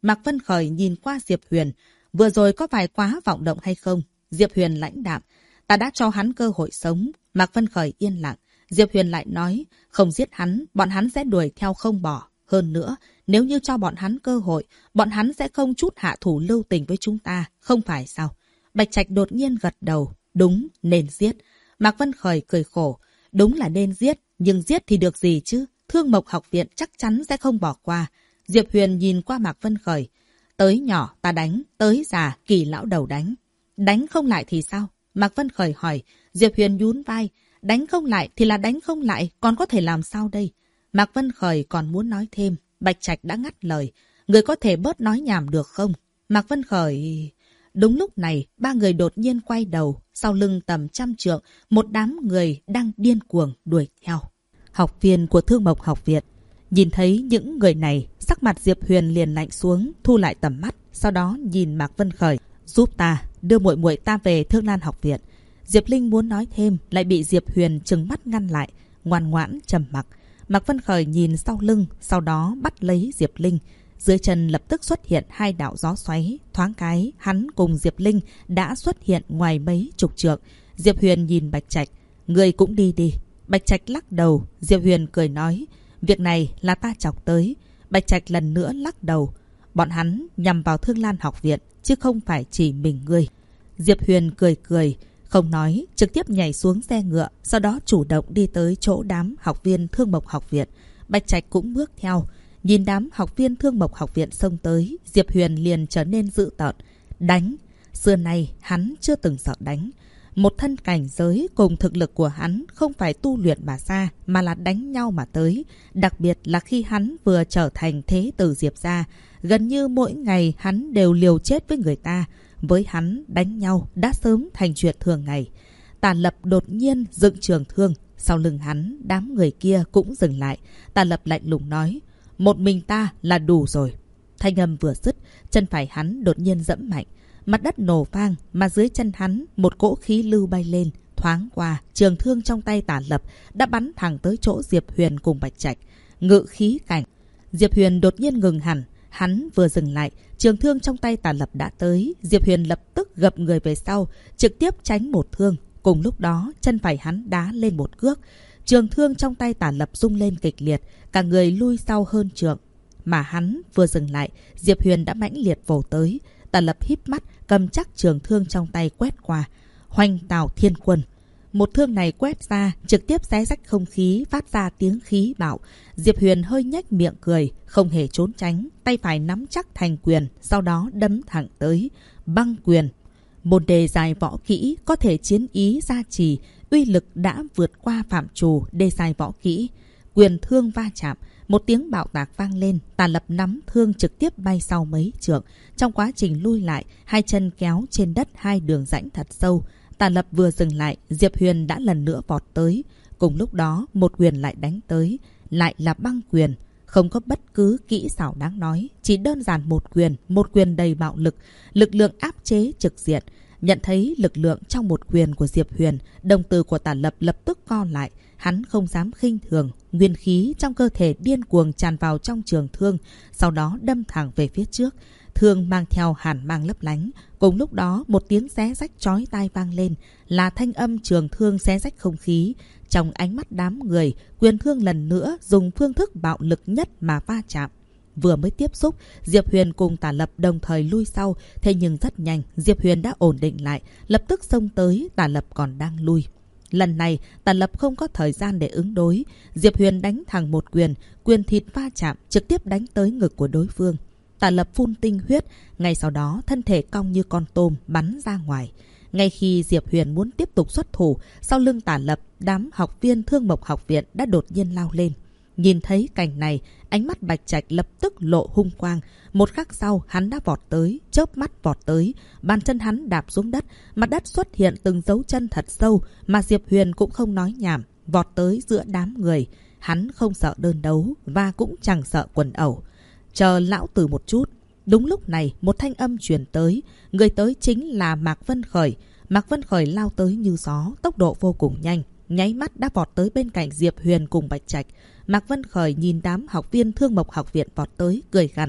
Mạc Vân Khởi nhìn qua Diệp Huyền. Vừa rồi có phải quá vọng động hay không? Diệp Huyền lãnh đạm. Ta đã cho hắn cơ hội sống. Mạc Vân Khởi yên lặng. Diệp Huyền lại nói, không giết hắn, bọn hắn sẽ đuổi theo không bỏ. Hơn nữa, nếu như cho bọn hắn cơ hội, bọn hắn sẽ không chút hạ thủ lưu tình với chúng ta, không phải sao? Bạch Trạch đột nhiên gật đầu. Đúng, nên giết. Mạc Vân Khởi cười khổ. Đúng là nên giết, nhưng giết thì được gì chứ? Thương Mộc học viện chắc chắn sẽ không bỏ qua. Diệp Huyền nhìn qua Mạc Vân Khởi. Tới nhỏ ta đánh, tới già Kỳ lão đầu đánh. Đánh không lại thì sao? Mạc Vân Khởi hỏi. Diệp Huyền nhún vai. Đánh không lại thì là đánh không lại, còn có thể làm sao đây? Mạc Vân Khởi còn muốn nói thêm. Bạch Trạch đã ngắt lời. Người có thể bớt nói nhảm được không? Mạc Vân Khởi... Đúng lúc này, ba người đột nhiên quay đầu. Sau lưng tầm 100 trượng, một đám người đang điên cuồng đuổi theo. Học viên của Thương Mộc học viện. Nhìn thấy những người này, sắc mặt Diệp Huyền liền lạnh xuống, thu lại tầm mắt. Sau đó nhìn Mạc Vân Khởi. Giúp ta, đưa muội muội ta về Thương Lan học viện. Diệp Linh muốn nói thêm, lại bị Diệp Huyền trừng mắt ngăn lại. Ngoan ngoãn trầm mặc. Mạc Vân Khởi nhìn sau lưng, sau đó bắt lấy Diệp Linh. Dưới chân lập tức xuất hiện hai đạo gió xoáy. Thoáng cái, hắn cùng Diệp Linh đã xuất hiện ngoài mấy chục trượng. Diệp Huyền nhìn Bạch Trạch. Người cũng đi đi. Bạch Trạch lắc đầu. Diệp Huyền cười nói. Việc này là ta chọc tới. Bạch Trạch lần nữa lắc đầu. Bọn hắn nhằm vào Thương Lan học viện, chứ không phải chỉ mình ngươi. Diệp Huyền cười cười. Không nói, trực tiếp nhảy xuống xe ngựa. Sau đó chủ động đi tới chỗ đám học viên Thương Mộc học viện. Bạch Trạch cũng bước theo. Nhìn đám học viên Thương Mộc học viện xông tới, Diệp Huyền liền trở nên dữ tợn. Đánh! Xưa nay hắn chưa từng sợ đánh. Một thân cảnh giới cùng thực lực của hắn không phải tu luyện mà ra, mà là đánh nhau mà tới. Đặc biệt là khi hắn vừa trở thành thế tử Diệp gia, gần như mỗi ngày hắn đều liều chết với người ta. Với hắn, đánh nhau đã sớm thành chuyện thường ngày. Tả Lập đột nhiên dựng trường thương. Sau lưng hắn, đám người kia cũng dừng lại. Tả Lập lạnh lùng nói. Một mình ta là đủ rồi. Thanh âm vừa dứt, chân phải hắn đột nhiên dẫm mạnh. Mặt đất nổ vang, mà dưới chân hắn một cỗ khí lưu bay lên. Thoáng qua, trường thương trong tay Tả Lập đã bắn thẳng tới chỗ Diệp Huyền cùng Bạch Trạch. Ngự khí cảnh. Diệp Huyền đột nhiên ngừng hẳn. Hắn vừa dừng lại, trường thương trong tay Tả Lập đã tới. Diệp Huyền lập tức gập người về sau, trực tiếp tránh một thương. Cùng lúc đó, chân phải hắn đá lên một cước. Trường thương trong tay Tả Lập rung lên kịch liệt, cả người lui sau hơn trượng. Mà hắn vừa dừng lại, Diệp Huyền đã mãnh liệt vồ tới. Tả Lập híp mắt, cầm chắc trường thương trong tay quét qua. Hoành Tào Thiên Quân. Một thương này quét ra, trực tiếp xé rách không khí, phát ra tiếng khí bạo. Diệp Huyền hơi nhếch miệng cười, không hề trốn tránh, tay phải nắm chắc thành quyền, sau đó đấm thẳng tới. Băng quyền. Môn đề dài võ kỹ có thể chiến ý gia trì, uy lực đã vượt qua phạm trù đề dài võ kỹ. Quyền thương va chạm, một tiếng bạo tạc vang lên. Tả Lập nắm thương trực tiếp bay sau mấy trượng. Trong quá trình lui lại, hai chân kéo trên đất hai đường rãnh thật sâu. Tả Lập vừa dừng lại, Diệp Huyền đã lần nữa vọt tới. Cùng lúc đó, một quyền lại đánh tới. Lại là băng quyền. Không có bất cứ kỹ xảo đáng nói. Chỉ đơn giản một quyền đầy bạo lực. Lực lượng áp chế trực diện. Nhận thấy lực lượng trong một quyền của Diệp Huyền, đồng tử của Tả Lập lập tức co lại. Hắn không dám khinh thường. Nguyên khí trong cơ thể điên cuồng tràn vào trong trường thương. Sau đó đâm thẳng về phía trước. Thương mang theo hàn mang lấp lánh. Cùng lúc đó một tiếng xé rách chói tai vang lên. Là thanh âm trường thương xé rách không khí. Trong ánh mắt đám người, quyền thương lần nữa dùng phương thức bạo lực nhất mà va chạm. Vừa mới tiếp xúc, Diệp Huyền cùng Tả Lập đồng thời lui sau. Thế nhưng rất nhanh, Diệp Huyền đã ổn định lại. Lập tức xông tới, Tả Lập còn đang lui. Lần này, Tả Lập không có thời gian để ứng đối. Diệp Huyền đánh thẳng một quyền, quyền thịt va chạm, trực tiếp đánh tới ngực của đối phương. Tả Lập phun tinh huyết, ngay sau đó thân thể cong như con tôm bắn ra ngoài. Ngay khi Diệp Huyền muốn tiếp tục xuất thủ, sau lưng Tả Lập, đám học viên Thương Mộc học viện đã đột nhiên lao lên. Nhìn thấy cảnh này, ánh mắt Bạch Trạch lập tức lộ hung quang. Một khắc sau, hắn đã vọt tới, chớp mắt vọt tới. Bàn chân hắn đạp xuống đất, mặt đất xuất hiện từng dấu chân thật sâu, mà Diệp Huyền cũng không nói nhảm, vọt tới giữa đám người. Hắn không sợ đơn đấu và cũng chẳng sợ quần ẩu. Chờ lão tử một chút. Đúng lúc này, một thanh âm truyền tới. Người tới chính là Mạc Vân Khởi. Mạc Vân Khởi lao tới như gió, tốc độ vô cùng nhanh. Nháy mắt đã vọt tới bên cạnh Diệp Huyền cùng Bạch Trạch. Mạc Vân Khởi nhìn đám học viên Thương Mộc học viện vọt tới, cười gằn.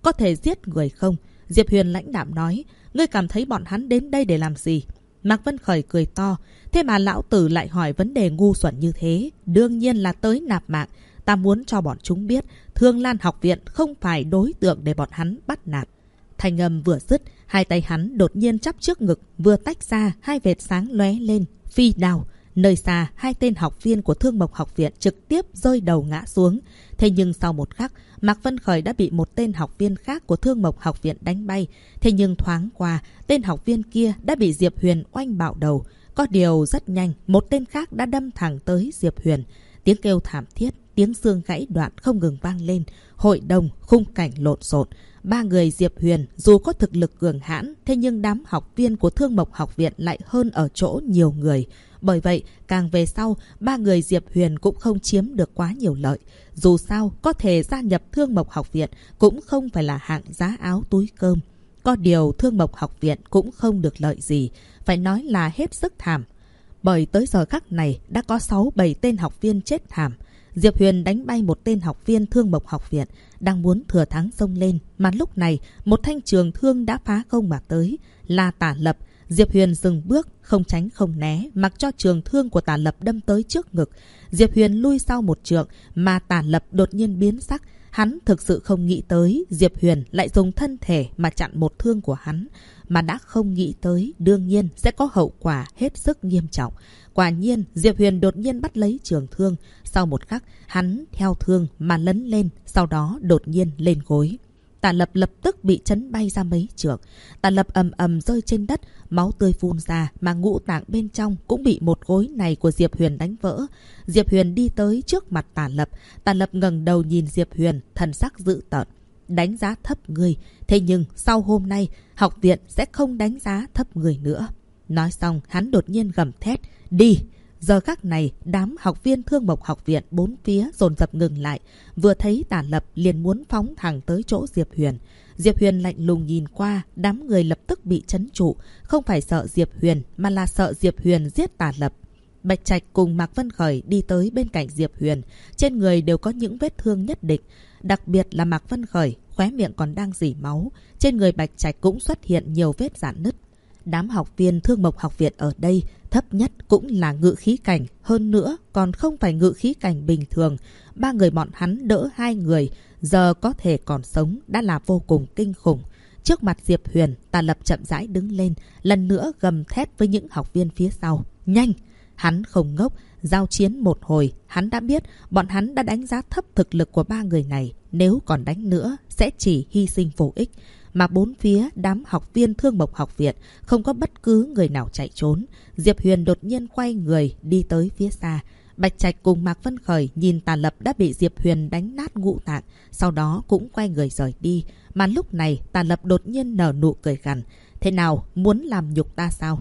có thể giết người không? Diệp Huyền lãnh đạm nói. Ngươi cảm thấy bọn hắn đến đây để làm gì? Mạc Vân Khởi cười to. Thế mà lão tử lại hỏi vấn đề ngu xuẩn như thế. Đương nhiên là tới nạp mạng. Ta muốn cho bọn chúng biết Thương Lan học viện không phải đối tượng để bọn hắn bắt nạt. Thanh âm vừa dứt, hai tay hắn đột nhiên chắp trước ngực, vừa tách ra, hai vệt sáng lóe lên, phi đao. Nơi xa, hai tên học viên của Thương Mộc học viện trực tiếp rơi đầu ngã xuống. Thế nhưng sau một khắc, Mạc Vân Khởi đã bị một tên học viên khác của Thương Mộc học viện đánh bay. Thế nhưng thoáng qua, tên học viên kia đã bị Diệp Huyền oanh bạo đầu. Có điều rất nhanh, một tên khác đã đâm thẳng tới Diệp Huyền. Tiếng kêu thảm thiết, tiếng xương gãy đoạn không ngừng vang lên. Hội đồng, khung cảnh lộn xộn. Ba người Diệp Huyền dù có thực lực cường hãn, thế nhưng đám học viên của Thương Mộc học viện lại hơn ở chỗ nhiều người. Bởi vậy, càng về sau, ba người Diệp Huyền cũng không chiếm được quá nhiều lợi. Dù sao, có thể gia nhập Thương Mộc học viện cũng không phải là hạng giá áo túi cơm. Có điều Thương Mộc học viện cũng không được lợi gì, phải nói là hết sức thảm. Bởi tới giờ khắc này đã có 6-7 tên học viên chết thảm. Diệp Huyền đánh bay một tên học viên Thương Mộc học viện, đang muốn thừa thắng xông lên. Mà lúc này, một thanh trường thương đã phá không mà tới, là Tả Lập. Diệp Huyền dừng bước, không tránh không né, mặc cho trường thương của Tả Lập đâm tới trước ngực. Diệp Huyền lui sau một trượng, mà Tả Lập đột nhiên biến sắc. Hắn thực sự không nghĩ tới Diệp Huyền lại dùng thân thể mà chặn một thương của hắn. Mà đã không nghĩ tới, đương nhiên sẽ có hậu quả hết sức nghiêm trọng. Quả nhiên, Diệp Huyền đột nhiên bắt lấy trường thương. Sau một khắc, hắn theo thương mà lấn lên, sau đó đột nhiên lên gối. Tả Lập lập tức bị chấn bay ra mấy trượng. Tả Lập ầm ầm rơi trên đất, máu tươi phun ra, mà ngũ tạng bên trong cũng bị một gối này của Diệp Huyền đánh vỡ. Diệp Huyền đi tới trước mặt Tả Lập. Tả Lập ngẩng đầu nhìn Diệp Huyền, thần sắc dữ tợn. Đánh giá thấp người. Thế nhưng sau hôm nay, học viện sẽ không đánh giá thấp người nữa. Nói xong, hắn đột nhiên gầm thét. Đi! Giờ khắc này, đám học viên Thương Mộc học viện bốn phía dồn dập ngừng lại. Vừa thấy Tả Lập liền muốn phóng thẳng tới chỗ Diệp Huyền. Diệp Huyền lạnh lùng nhìn qua, đám người lập tức bị trấn trụ. Không phải sợ Diệp Huyền, mà là sợ Diệp Huyền giết Tả Lập. Bạch Trạch cùng Mạc Vân Khởi đi tới bên cạnh Diệp Huyền. Trên người đều có những vết thương nhất định. Đặc biệt là Mạc Vân Khởi, khóe miệng còn đang rỉ máu. Trên người Bạch Trạch cũng xuất hiện nhiều vết rạn nứt. Đám học viên Thương Mộc học viện ở đây thấp nhất cũng là ngự khí cảnh, hơn nữa còn không phải ngự khí cảnh bình thường. Ba người bọn hắn đỡ hai người, giờ có thể còn sống đã là vô cùng kinh khủng. Trước mặt Diệp Huyền, Tả Lập chậm rãi đứng lên, lần nữa gầm thét với những học viên phía sau. Nhanh! Hắn không ngốc, giao chiến một hồi, hắn đã biết bọn hắn đã đánh giá thấp thực lực của ba người này. Nếu còn đánh nữa, sẽ chỉ hy sinh vô ích. Mà bốn phía đám học viên Thương Mộc học viện không có bất cứ người nào chạy trốn. Diệp Huyền đột nhiên quay người đi tới phía xa. Bạch Trạch cùng Mạc Vân Khởi nhìn Tả Lập đã bị Diệp Huyền đánh nát ngũ tạng, sau đó cũng quay người rời đi. Mà lúc này Tả Lập đột nhiên nở nụ cười gằn. Thế nào, muốn làm nhục ta sao?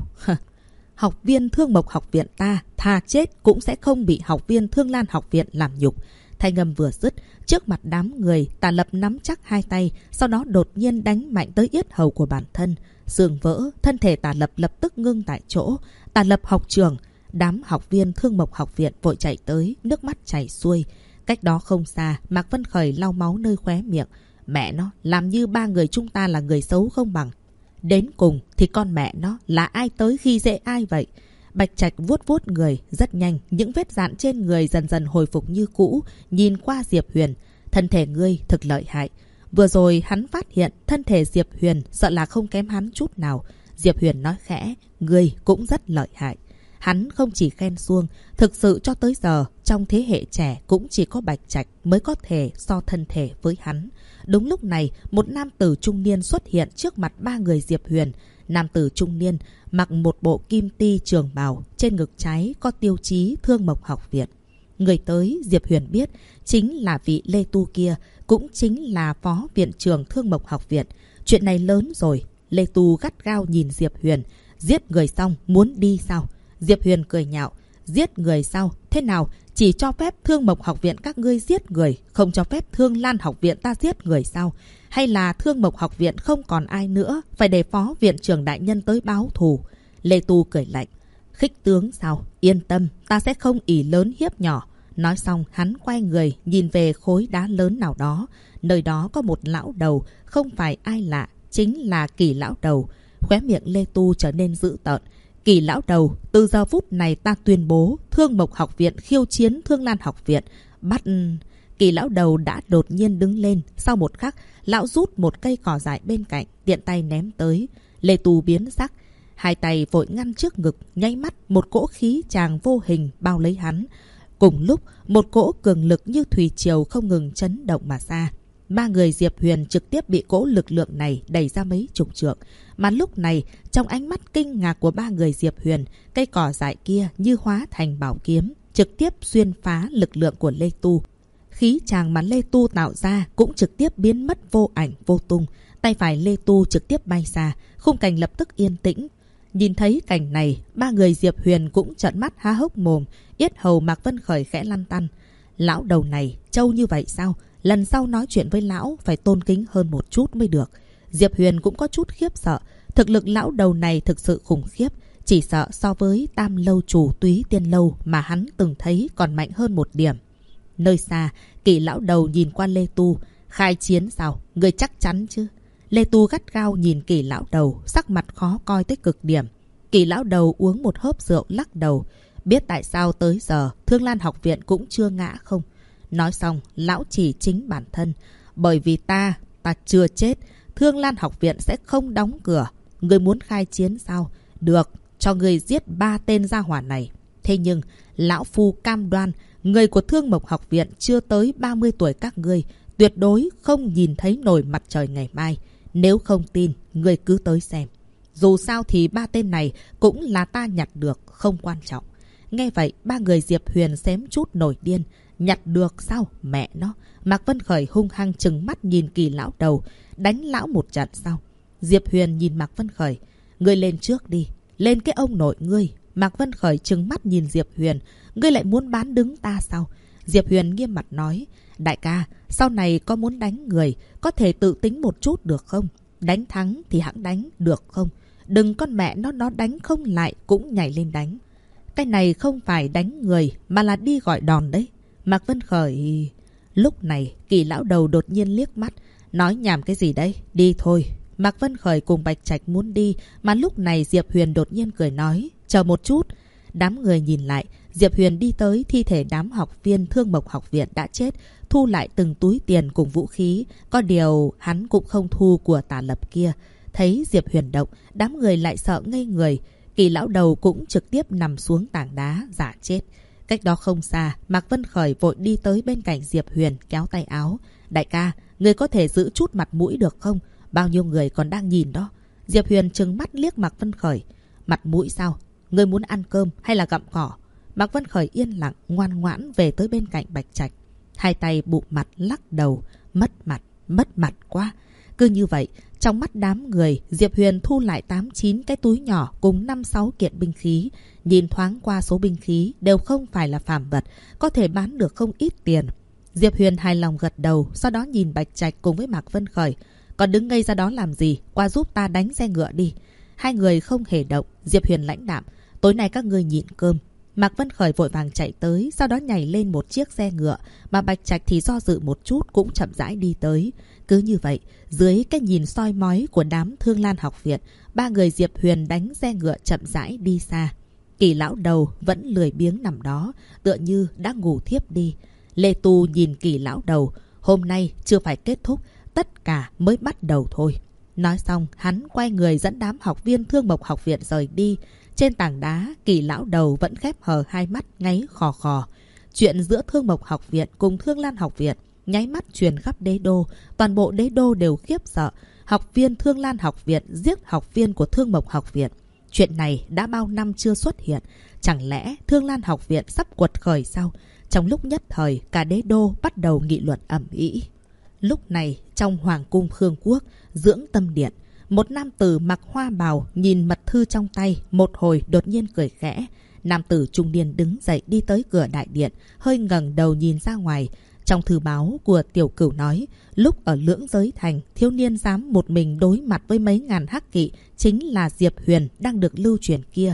Học viên Thương Mộc học viện ta thà chết cũng sẽ không bị học viên Thương Lan học viện làm nhục. Thanh âm vừa dứt, trước mặt đám người, Tả Lập nắm chắc hai tay, sau đó đột nhiên đánh mạnh tới yết hầu của bản thân. Xương vỡ, thân thể Tả Lập lập tức ngưng tại chỗ. Tả Lập học trưởng, đám học viên Thương Mộc học viện vội chạy tới, nước mắt chảy xuôi. Cách đó không xa, Mạc Vân Khởi lau máu nơi khóe miệng. Mẹ nó, làm như ba người chúng ta là người xấu không bằng. Đến cùng thì con mẹ nó là ai tới khi dễ ai vậy? Bạch Trạch vuốt vuốt người, rất nhanh, những vết rạn trên người dần dần hồi phục như cũ, nhìn qua Diệp Huyền. Thân thể ngươi thực lợi hại. Vừa rồi hắn phát hiện thân thể Diệp Huyền sợ là không kém hắn chút nào. Diệp Huyền nói khẽ, ngươi cũng rất lợi hại. Hắn không chỉ khen xuông, thực sự cho tới giờ, trong thế hệ trẻ cũng chỉ có Bạch Trạch mới có thể so thân thể với hắn. Đúng lúc này, một nam tử trung niên xuất hiện trước mặt ba người Diệp Huyền. Nam tử trung niên mặc một bộ kim ti trường bào, trên ngực trái có tiêu chí Thương Mộc học viện. Người tới Diệp Huyền biết chính là vị Lê Tu kia, cũng chính là phó viện trưởng Thương Mộc học viện. Chuyện này lớn rồi. Lê Tu gắt gao nhìn Diệp Huyền. Giết người xong muốn đi sao? Diệp Huyền cười nhạo. Giết người sao? Thế nào? Chỉ cho phép Thương Mộc học viện các ngươi giết người, không cho phép Thương Lan học viện ta giết người sao? Hay là Thương Mộc học viện không còn ai nữa, phải để phó viện trưởng đại nhân tới báo thù? Lê Tu cười lạnh. Khích tướng sao? Yên tâm, ta sẽ không ỷ lớn hiếp nhỏ. Nói xong hắn quay người nhìn về khối đá lớn nào đó. Nơi đó có một lão đầu, không phải ai lạ, chính là Kỳ lão đầu. Khóe miệng Lê Tu trở nên dữ tợn. Kỳ lão đầu, từ giờ phút này ta tuyên bố Thương Mộc học viện khiêu chiến Thương Lan học viện. Bắt... Kỳ lão đầu đã đột nhiên đứng lên. Sau một khắc, lão rút một cây cỏ dại bên cạnh, tiện tay ném tới. Lê Tu biến sắc. Hai tay vội ngăn trước ngực, nháy mắt một cỗ khí tràng vô hình bao lấy hắn. Cùng lúc, một cỗ cường lực như thủy triều không ngừng chấn động mà ra. Ba người Diệp Huyền trực tiếp bị cỗ lực lượng này đẩy ra mấy chục trượng. Mà lúc này, trong ánh mắt kinh ngạc của ba người Diệp Huyền, cây cỏ dại kia như hóa thành bảo kiếm, trực tiếp xuyên phá lực lượng của Lê Tu. Khí tràng mà Lê Tu tạo ra cũng trực tiếp biến mất vô ảnh vô tung. Tay phải Lê Tu trực tiếp bay xa, khung cảnh lập tức yên tĩnh. Nhìn thấy cảnh này, ba người Diệp Huyền cũng trợn mắt há hốc mồm, yết hầu Mạc Vân Khởi khẽ lăn tăn. Lão đầu này, trâu như vậy sao? Lần sau nói chuyện với lão phải tôn kính hơn một chút mới được. Diệp Huyền cũng có chút khiếp sợ. Thực lực lão đầu này thực sự khủng khiếp. Chỉ sợ so với Tam lâu chủ Túy Tiên lâu mà hắn từng thấy còn mạnh hơn một điểm. Nơi xa, Kỳ lão đầu nhìn qua Lê Tu. Khai chiến sao? Người chắc chắn chứ? Lê Tu gắt gao nhìn Kỳ lão đầu, sắc mặt khó coi tới cực điểm. Kỳ lão đầu uống một hớp rượu lắc đầu. Biết tại sao tới giờ Thương Lan học viện cũng chưa ngã không? Nói xong, lão chỉ chính bản thân. Bởi vì ta chưa chết, Thương Lan học viện sẽ không đóng cửa. Người muốn khai chiến sao? Được, cho người giết 3 tên gia hỏa này. Thế nhưng, lão phu cam đoan, người của Thương Mộc học viện chưa tới 30 tuổi các ngươi, tuyệt đối không nhìn thấy nổi mặt trời ngày mai. Nếu không tin, người cứ tới xem. Dù sao thì 3 tên này cũng là ta nhặt được, không quan trọng. Nghe vậy, ba người Diệp Huyền xém chút nổi điên. Nhặt được sao? Mẹ nó. Mạc Vân Khởi hung hăng trừng mắt nhìn Kỳ lão đầu. Đánh lão một trận sao? Diệp Huyền nhìn Mạc Vân Khởi. Ngươi lên trước đi. Lên cái ông nội ngươi. Mạc Vân Khởi trừng mắt nhìn Diệp Huyền. Ngươi lại muốn bán đứng ta sao? Diệp Huyền nghiêm mặt nói. Đại ca, sau này có muốn đánh người, có thể tự tính một chút được không? Đánh thắng thì hẵng đánh, được không? Đừng con mẹ nó đánh không lại cũng nhảy lên đánh. Cái này không phải đánh người mà là đi gọi đòn đấy. Mạc Vân Khởi... Lúc này, Kỳ lão đầu đột nhiên liếc mắt. Nói nhảm cái gì đấy? Đi thôi. Mạc Vân Khởi cùng Bạch Trạch muốn đi, mà lúc này Diệp Huyền đột nhiên cười nói. Chờ một chút. Đám người nhìn lại, Diệp Huyền đi tới thi thể đám học viên Thương Mộc học viện đã chết, thu lại từng túi tiền cùng vũ khí. Có điều hắn cũng không thu của Tả Lập kia. Thấy Diệp Huyền động, đám người lại sợ ngây người. Kỳ lão đầu cũng trực tiếp nằm xuống tảng đá giả chết. Cách đó không xa, Mạc Vân Khởi vội đi tới bên cạnh Diệp Huyền kéo tay áo. Đại ca, người có thể giữ chút mặt mũi được không? Bao nhiêu người còn đang nhìn đó. Diệp Huyền trừng mắt liếc Mạc Vân Khởi. Mặt mũi sao? Người muốn ăn cơm hay là gặm cỏ? Mạc Vân Khởi yên lặng ngoan ngoãn về tới bên cạnh Bạch Trạch. Hai tay bụm mặt lắc đầu. Mất mặt quá. Cứ như vậy, trong mắt đám người, Diệp Huyền thu lại 8-9 cái túi nhỏ cùng 5-6 kiện binh khí. Nhìn thoáng qua số binh khí đều không phải là phàm vật, có thể bán được không ít tiền. Diệp Huyền hài lòng gật đầu, sau đó nhìn Bạch Trạch cùng với Mạc Vân Khởi. Còn đứng ngây ra đó làm gì? Qua giúp ta đánh xe ngựa đi. Hai người không hề động. Diệp Huyền lãnh đạm. Tối nay các ngươi nhịn cơm. Mạc Vân Khởi vội vàng chạy tới, sau đó nhảy lên một chiếc xe ngựa, mà Bạch Trạch thì do dự một chút cũng chậm rãi đi tới. Cứ như vậy, dưới cái nhìn soi mói của đám Thương Lan học viện, ba người Diệp Huyền đánh xe ngựa chậm rãi đi xa. Kỳ lão đầu vẫn lười biếng nằm đó, tựa như đã ngủ thiếp đi. Lê Tu nhìn Kỳ lão đầu, hôm nay chưa phải kết thúc, tất cả mới bắt đầu thôi. Nói xong, hắn quay người dẫn đám học viên Thương Mộc học viện rời đi. Trên tảng đá, Kỳ lão đầu vẫn khép hờ hai mắt ngáy khò khò. Chuyện giữa Thương Mộc học viện cùng Thương Lan học viện nháy mắt truyền khắp đế đô. Toàn bộ đế đô đều khiếp sợ. Học viên Thương Lan học viện giết học viên của Thương Mộc học viện. Chuyện này đã bao năm chưa xuất hiện. Chẳng lẽ Thương Lan học viện sắp quật khởi sao? Trong lúc nhất thời, cả đế đô bắt đầu nghị luận ầm ĩ. Lúc này, trong Hoàng cung Khương Quốc, Dưỡng Tâm Điện, một nam tử mặc hoa bào nhìn mật thư trong tay, một hồi đột nhiên cười khẽ. Nam tử trung niên đứng dậy đi tới cửa đại điện, hơi ngẩng đầu nhìn ra ngoài. Trong thư báo của Tiểu Cửu nói, lúc ở Lưỡng Giới Thành, thiếu niên dám một mình đối mặt với mấy ngàn hắc kỵ chính là Diệp Huyền đang được lưu truyền kia.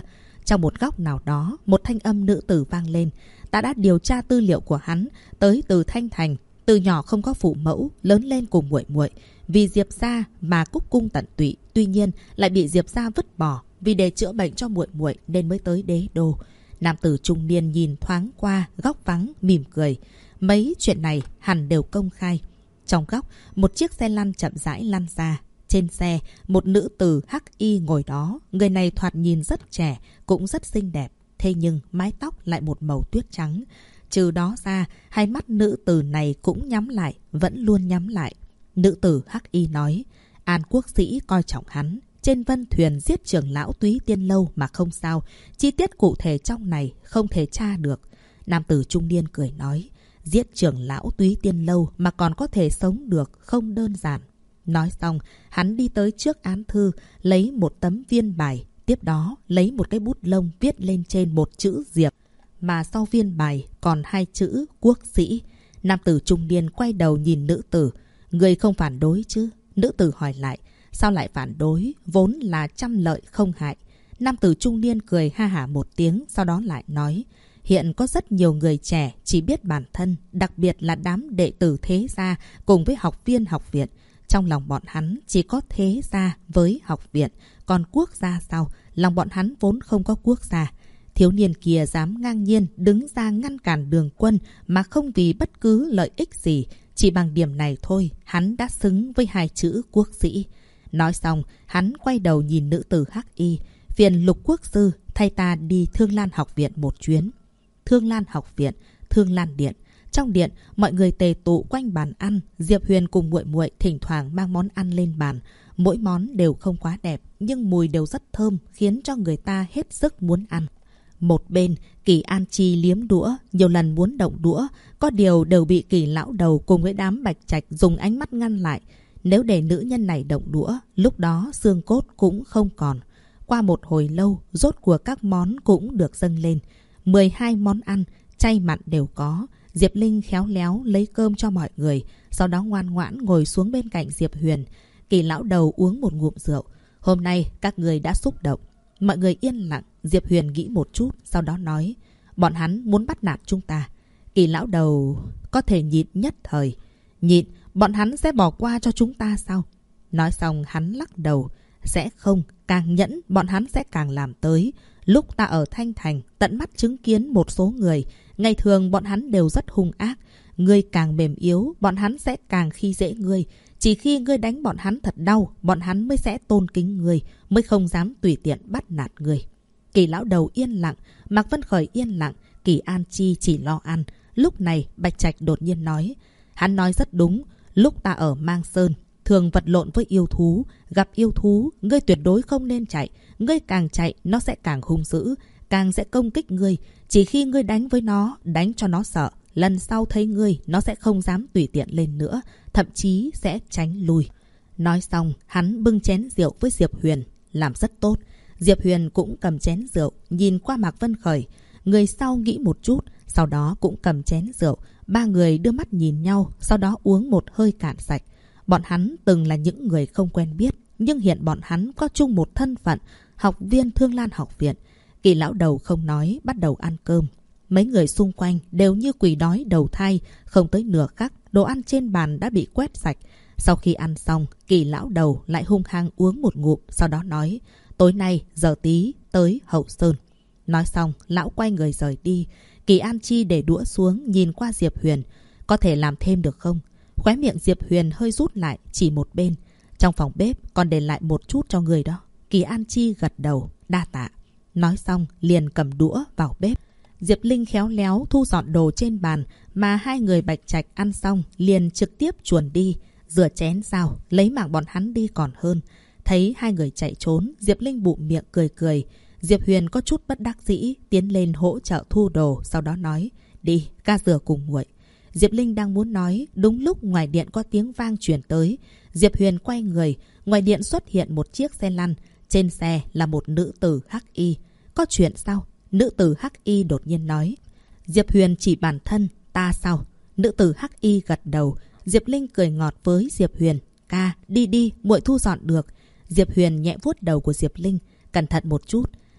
Trong một góc nào đó, một thanh âm nữ tử vang lên. Ta đã điều tra tư liệu của hắn, tới từ Thanh Thành. Từ nhỏ không có phụ mẫu, lớn lên cùng muội muội. Vì Diệp gia mà cúc cung tận tụy, tuy nhiên lại bị Diệp gia vứt bỏ. Vì để chữa bệnh cho muội muội nên mới tới đế đô. Nam tử trung niên nhìn thoáng qua, góc vắng, mỉm cười. Mấy chuyện này hẳn đều công khai. Trong góc, một chiếc xe lăn chậm rãi lăn ra. Trên xe, một nữ tử hắc y ngồi đó. Người này thoạt nhìn rất trẻ, cũng rất xinh đẹp. Thế nhưng mái tóc lại một màu tuyết trắng. Trừ đó ra, hai mắt nữ tử này cũng nhắm lại, vẫn luôn nhắm lại. Nữ tử hắc y nói, An quốc sĩ coi trọng hắn. Trên vân thuyền giết trưởng lão Túy Tiên Lâu mà không sao. Chi tiết cụ thể trong này không thể tra được. Nam tử trung niên cười nói, giết trưởng lão Túy Tiên Lâu mà còn có thể sống được không đơn giản. Nói xong, hắn đi tới trước án thư, lấy một tấm viên bài. Tiếp đó, lấy một cái bút lông viết lên trên một chữ Diệp. Mà sau viên bài còn hai chữ quốc sĩ. Nam tử trung niên quay đầu nhìn nữ tử. Người không phản đối chứ? Nữ tử hỏi lại. Sao lại phản đối? Vốn là trăm lợi không hại. Nam tử trung niên cười ha hả một tiếng, sau đó lại nói. Hiện có rất nhiều người trẻ chỉ biết bản thân, đặc biệt là đám đệ tử thế gia cùng với học viên học viện. Trong lòng bọn hắn chỉ có thế gia với học viện, còn quốc gia sao? Lòng bọn hắn vốn không có quốc gia. Thiếu niên kia dám ngang nhiên đứng ra ngăn cản Đường Quân mà không vì bất cứ lợi ích gì. Chỉ bằng điểm này thôi, hắn đã xứng với hai chữ quốc sĩ. Nói xong, hắn quay đầu nhìn nữ tử hắc y. Phiền Lục quốc sư thay ta đi Thương Lan học viện một chuyến. Thương Lan học viện, Thương Lan điện. Trong điện, mọi người tề tụ quanh bàn ăn. Diệp Huyền cùng muội muội thỉnh thoảng mang món ăn lên bàn. Mỗi món đều không quá đẹp, nhưng mùi đều rất thơm, khiến cho người ta hết sức muốn ăn. Một bên, Kỳ An Chi liếm đũa, nhiều lần muốn động đũa. Có điều đều bị Kỳ lão đầu cùng với đám Bạch Trạch dùng ánh mắt ngăn lại. Nếu để nữ nhân này động đũa, lúc đó xương cốt cũng không còn. Qua một hồi lâu, rốt cuộc các món cũng được dâng lên. 12 món ăn, chay mặn đều có. Diệp Linh khéo léo lấy cơm cho mọi người, sau đó ngoan ngoãn ngồi xuống bên cạnh Diệp Huyền. Kỳ lão đầu uống một ngụm rượu. Hôm nay các người đã xúc động. Mọi người yên lặng, Diệp Huyền nghĩ một chút, sau đó nói. Bọn hắn muốn bắt nạt chúng ta. Kỳ lão đầu có thể nhịn nhất thời. Nhịn, bọn hắn sẽ bỏ qua cho chúng ta sao? Nói xong hắn lắc đầu. Sẽ không, càng nhẫn bọn hắn sẽ càng làm tới. Lúc ta ở Thanh Thành, tận mắt chứng kiến một số người. Ngày thường bọn hắn đều rất hung ác. Ngươi càng mềm yếu, bọn hắn sẽ càng khi dễ ngươi. Chỉ khi ngươi đánh bọn hắn thật đau, bọn hắn mới sẽ tôn kính ngươi, mới không dám tùy tiện bắt nạt ngươi. Kỳ lão đầu yên lặng, Mạc Vân Khởi yên lặng, Kỳ An Chi chỉ lo ăn. Lúc này, Bạch Trạch đột nhiên nói. Hắn nói rất đúng, lúc ta ở Mang Sơn, thường vật lộn với yêu thú. Gặp yêu thú, ngươi tuyệt đối không nên chạy. Ngươi càng chạy, nó sẽ càng hung dữ, càng sẽ công kích ngươi. Chỉ khi ngươi đánh với nó, đánh cho nó sợ. Lần sau thấy ngươi, nó sẽ không dám tùy tiện lên nữa, thậm chí sẽ tránh lui. Nói xong, hắn bưng chén rượu với Diệp Huyền, làm rất tốt. Diệp Huyền cũng cầm chén rượu, nhìn qua Mạc Vân Khởi. Người sau nghĩ một chút, sau đó cũng cầm chén rượu. Ba người đưa mắt nhìn nhau, sau đó uống một hơi cạn sạch. Bọn hắn từng là những người không quen biết, nhưng hiện bọn hắn có chung một thân phận, học viên Thương Lan học viện. Kỳ lão đầu không nói, bắt đầu ăn cơm. Mấy người xung quanh đều như quỷ đói đầu thai, không tới nửa khắc, đồ ăn trên bàn đã bị quét sạch. Sau khi ăn xong, Kỳ lão đầu lại hung hăng uống một ngụm, sau đó nói, tối nay giờ tí tới Hậu Sơn. Nói xong, lão quay người rời đi. Kỳ An Chi để đũa xuống, nhìn qua Diệp Huyền. Có thể làm thêm được không? Khóe miệng Diệp Huyền hơi rút lại, chỉ một bên. Trong phòng bếp còn để lại một chút cho người đó. Kỳ An Chi gật đầu, đa tạ. Nói xong, liền cầm đũa vào bếp. Diệp Linh khéo léo thu dọn đồ trên bàn, mà hai người Bạch Trạch ăn xong liền trực tiếp chuồn đi. Rửa chén sao, lấy mạng bọn hắn đi còn hơn. Thấy hai người chạy trốn, Diệp Linh bụm miệng cười cười. Diệp Huyền có chút bất đắc dĩ, tiến lên hỗ trợ thu đồ, sau đó nói, đi, ca rửa cùng nguội. Diệp Linh đang muốn nói, đúng lúc ngoài điện có tiếng vang truyền tới. Diệp Huyền quay người, ngoài điện xuất hiện một chiếc xe lăn. Trên xe là một nữ tử hắc y. Có chuyện sao? Nữ tử hắc y đột nhiên nói. Diệp Huyền chỉ bản thân, ta sao? Nữ tử hắc y gật đầu. Diệp Linh cười ngọt với Diệp Huyền. Ca, đi đi, muội thu dọn được. Diệp Huyền nhẹ vuốt đầu của Diệp Linh. Cẩn thận một chút.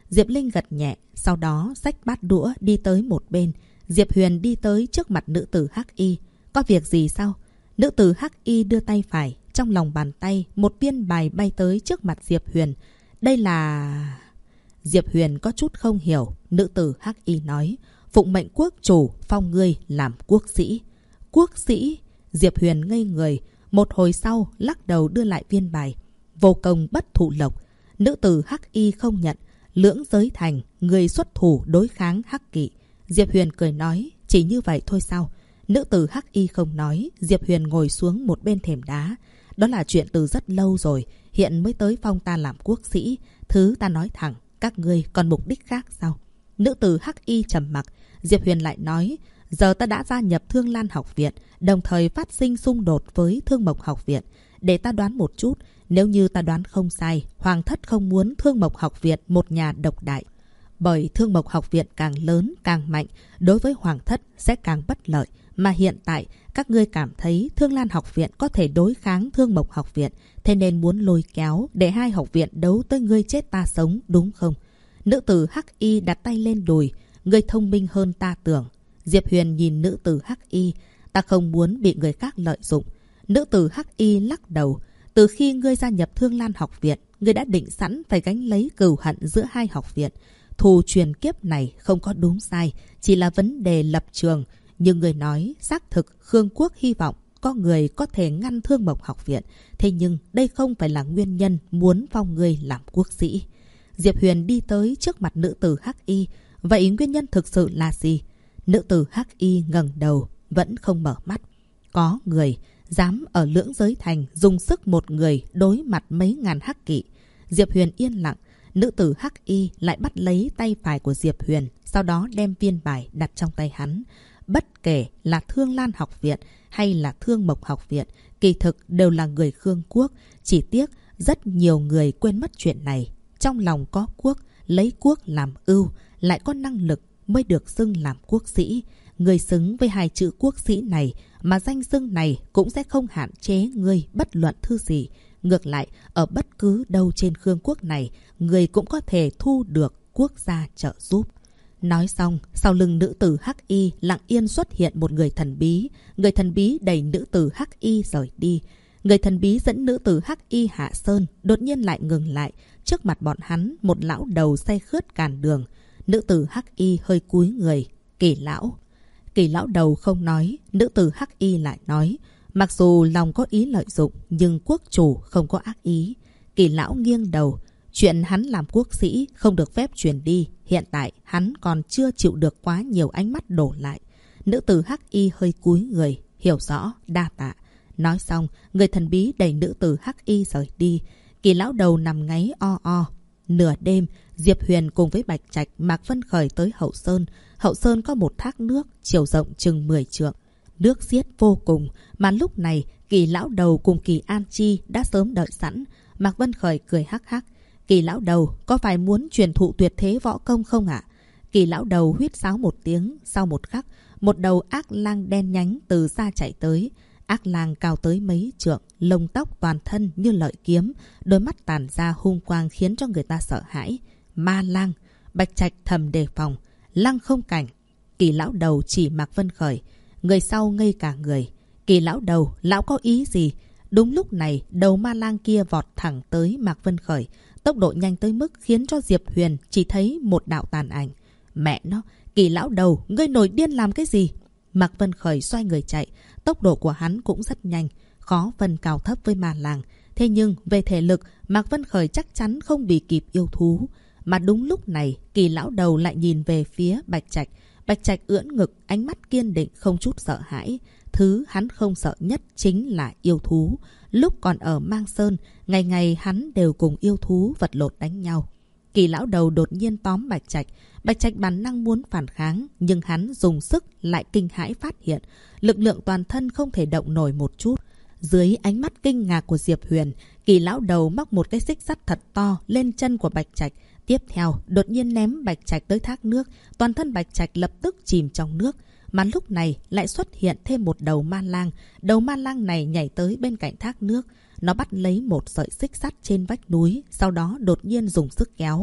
Diệp Linh gật nhẹ, sau đó xách bát đũa đi tới một bên. Diệp Huyền đi tới trước mặt nữ tử Hắc Y. Có việc gì sao? Nữ tử Hắc Y đưa tay phải, trong lòng bàn tay một viên bài bay tới trước mặt Diệp Huyền. Đây là... Diệp Huyền có chút không hiểu. Nữ tử Hắc Y nói, phụng mệnh quốc chủ phong ngươi làm quốc sĩ. Quốc sĩ? Diệp Huyền ngây người. Một hồi sau lắc đầu đưa lại viên bài. Vô công bất thụ lộc. Nữ tử Hắc Y không nhận. Lưỡng giới thành, người xuất thủ đối kháng Hắc Kỵ. Diệp Huyền cười nói, chỉ như vậy thôi sao? Nữ tử Hắc Y không nói. Diệp Huyền ngồi xuống một bên thềm đá. Đó là chuyện từ rất lâu rồi, hiện mới tới phong ta làm quốc sĩ. Thứ ta nói thẳng, các ngươi còn mục đích khác sao? Nữ tử Hắc Y trầm mặc. Diệp Huyền lại nói, giờ ta đã gia nhập Thương Lan học viện, đồng thời phát sinh xung đột với Thương Mộc học viện. Để ta đoán một chút, nếu như ta đoán không sai, Hoàng thất không muốn Thương Mộc học viện một nhà độc đại. Bởi Thương Mộc học viện càng lớn, càng mạnh, đối với Hoàng thất sẽ càng bất lợi. Mà hiện tại, các ngươi cảm thấy Thương Lan học viện có thể đối kháng Thương Mộc học viện, thế nên muốn lôi kéo để hai học viện đấu tới ngươi chết ta sống, đúng không? Nữ tử Hắc Y đặt tay lên đùi, ngươi thông minh hơn ta tưởng. Diệp Huyền nhìn nữ tử Hắc Y, ta không muốn bị người khác lợi dụng. Nữ tử Hắc Y lắc đầu, từ khi ngươi gia nhập Thương Lan học viện, ngươi đã định sẵn phải gánh lấy cừu hận giữa hai học viện. Thù truyền kiếp này không có đúng sai, chỉ là vấn đề lập trường. Nhưng người nói, xác thực Khương Quốc hy vọng có người có thể ngăn Thương Mộc học viện. Thế nhưng đây không phải là nguyên nhân muốn phong người làm quốc sĩ. Diệp Huyền đi tới trước mặt nữ tử Hắc Y. Vậy nguyên nhân thực sự là gì? Nữ tử Hắc Y ngẩng đầu, vẫn không mở mắt. Có người dám ở Lưỡng Giới Thành dùng sức một người đối mặt mấy ngàn Hắc Kỵ. Diệp Huyền yên lặng. Nữ tử Hắc Y lại bắt lấy tay phải của Diệp Huyền, sau đó đem viên bài đặt trong tay hắn. Bất kể là Thương Lan học viện hay là Thương Mộc học viện, kỳ thực đều là người Khương Quốc. Chỉ tiếc rất nhiều người quên mất chuyện này. Trong lòng có quốc, lấy quốc làm ưu, lại có năng lực mới được xưng làm quốc sĩ. Người xứng với hai chữ quốc sĩ này, mà danh xưng này cũng sẽ không hạn chế người bất luận thư gì. Ngược lại, ở bất cứ đâu trên Khương Quốc này, người cũng có thể thu được quốc gia trợ giúp. Nói xong, sau lưng nữ tử Hắc Y lặng yên xuất hiện một người thần bí. Người thần bí đẩy nữ tử Hắc Y rời đi. Người thần bí dẫn nữ tử Hắc Y hạ sơn, đột nhiên lại ngừng lại. Trước mặt bọn hắn, một lão đầu say khướt cản đường. Nữ tử Hắc Y hơi cúi người. Kỳ lão. Kỳ lão đầu không nói, nữ tử Hắc Y lại nói. Mặc dù lòng có ý lợi dụng, nhưng quốc chủ không có ác ý. Kỳ lão nghiêng đầu. Chuyện hắn làm quốc sĩ không được phép truyền đi. Hiện tại hắn còn chưa chịu được quá nhiều ánh mắt đổ lại. Nữ tử Hắc Y hơi cúi người, hiểu rõ, đa tạ. Nói xong, người thần bí đẩy nữ tử Hắc Y rời đi. Kỳ lão đầu nằm ngáy o o. Nửa đêm, Diệp Huyền cùng với Bạch Trạch, Mạc Vân Khởi tới Hậu Sơn. Hậu Sơn có một thác nước, chiều rộng chừng 10 trượng. Nước xiết vô cùng, mà lúc này Kỳ lão đầu cùng Kỳ An Chi đã sớm đợi sẵn. Mạc Vân Khởi cười hắc hắc. Kỳ lão đầu, có phải muốn truyền thụ tuyệt thế võ công không ạ? Kỳ lão đầu huýt sáo một tiếng, sau một khắc, một đầu ác lang đen nhánh từ xa chạy tới. Ác lang cao tới mấy trượng, lông tóc toàn thân như lợi kiếm, đôi mắt tàn ra hung quang khiến cho người ta sợ hãi. Ma lang. Bạch Trạch thầm đề phòng. Lăng không cảnh. Kỳ lão đầu chỉ Mạc Vân Khởi. Người sau ngây cả người. Kỳ lão đầu, lão có ý gì? Đúng lúc này, đầu ma lang kia vọt thẳng tới Mạc Vân Khởi. Tốc độ nhanh tới mức khiến cho Diệp Huyền chỉ thấy một đạo tàn ảnh. Mẹ nó, Kỳ lão đầu, ngươi nổi điên làm cái gì? Mạc Vân Khởi xoay người chạy. Tốc độ của hắn cũng rất nhanh, khó phân cao thấp với ma lang. Thế nhưng về thể lực, Mạc Vân Khởi chắc chắn không bị kịp yêu thú. Mà đúng lúc này, Kỳ lão đầu lại nhìn về phía Bạch Trạch. Bạch Trạch ưỡn ngực, ánh mắt kiên định, không chút sợ hãi. Thứ hắn không sợ nhất chính là yêu thú. Lúc còn ở Mang Sơn, ngày ngày hắn đều cùng yêu thú vật lộn đánh nhau. Kỳ lão đầu đột nhiên tóm Bạch Trạch. Bạch Trạch bản năng muốn phản kháng, nhưng hắn dùng sức lại kinh hãi phát hiện. Lực lượng toàn thân không thể động nổi một chút. Dưới ánh mắt kinh ngạc của Diệp Huyền, Kỳ lão đầu móc một cái xích sắt thật to lên chân của Bạch Trạch. Tiếp theo, đột nhiên ném Bạch Trạch tới thác nước. Toàn thân Bạch Trạch lập tức chìm trong nước. Mà lúc này lại xuất hiện thêm một đầu ma lang. Đầu ma lang này nhảy tới bên cạnh thác nước. Nó bắt lấy một sợi xích sắt trên vách núi, sau đó đột nhiên dùng sức kéo.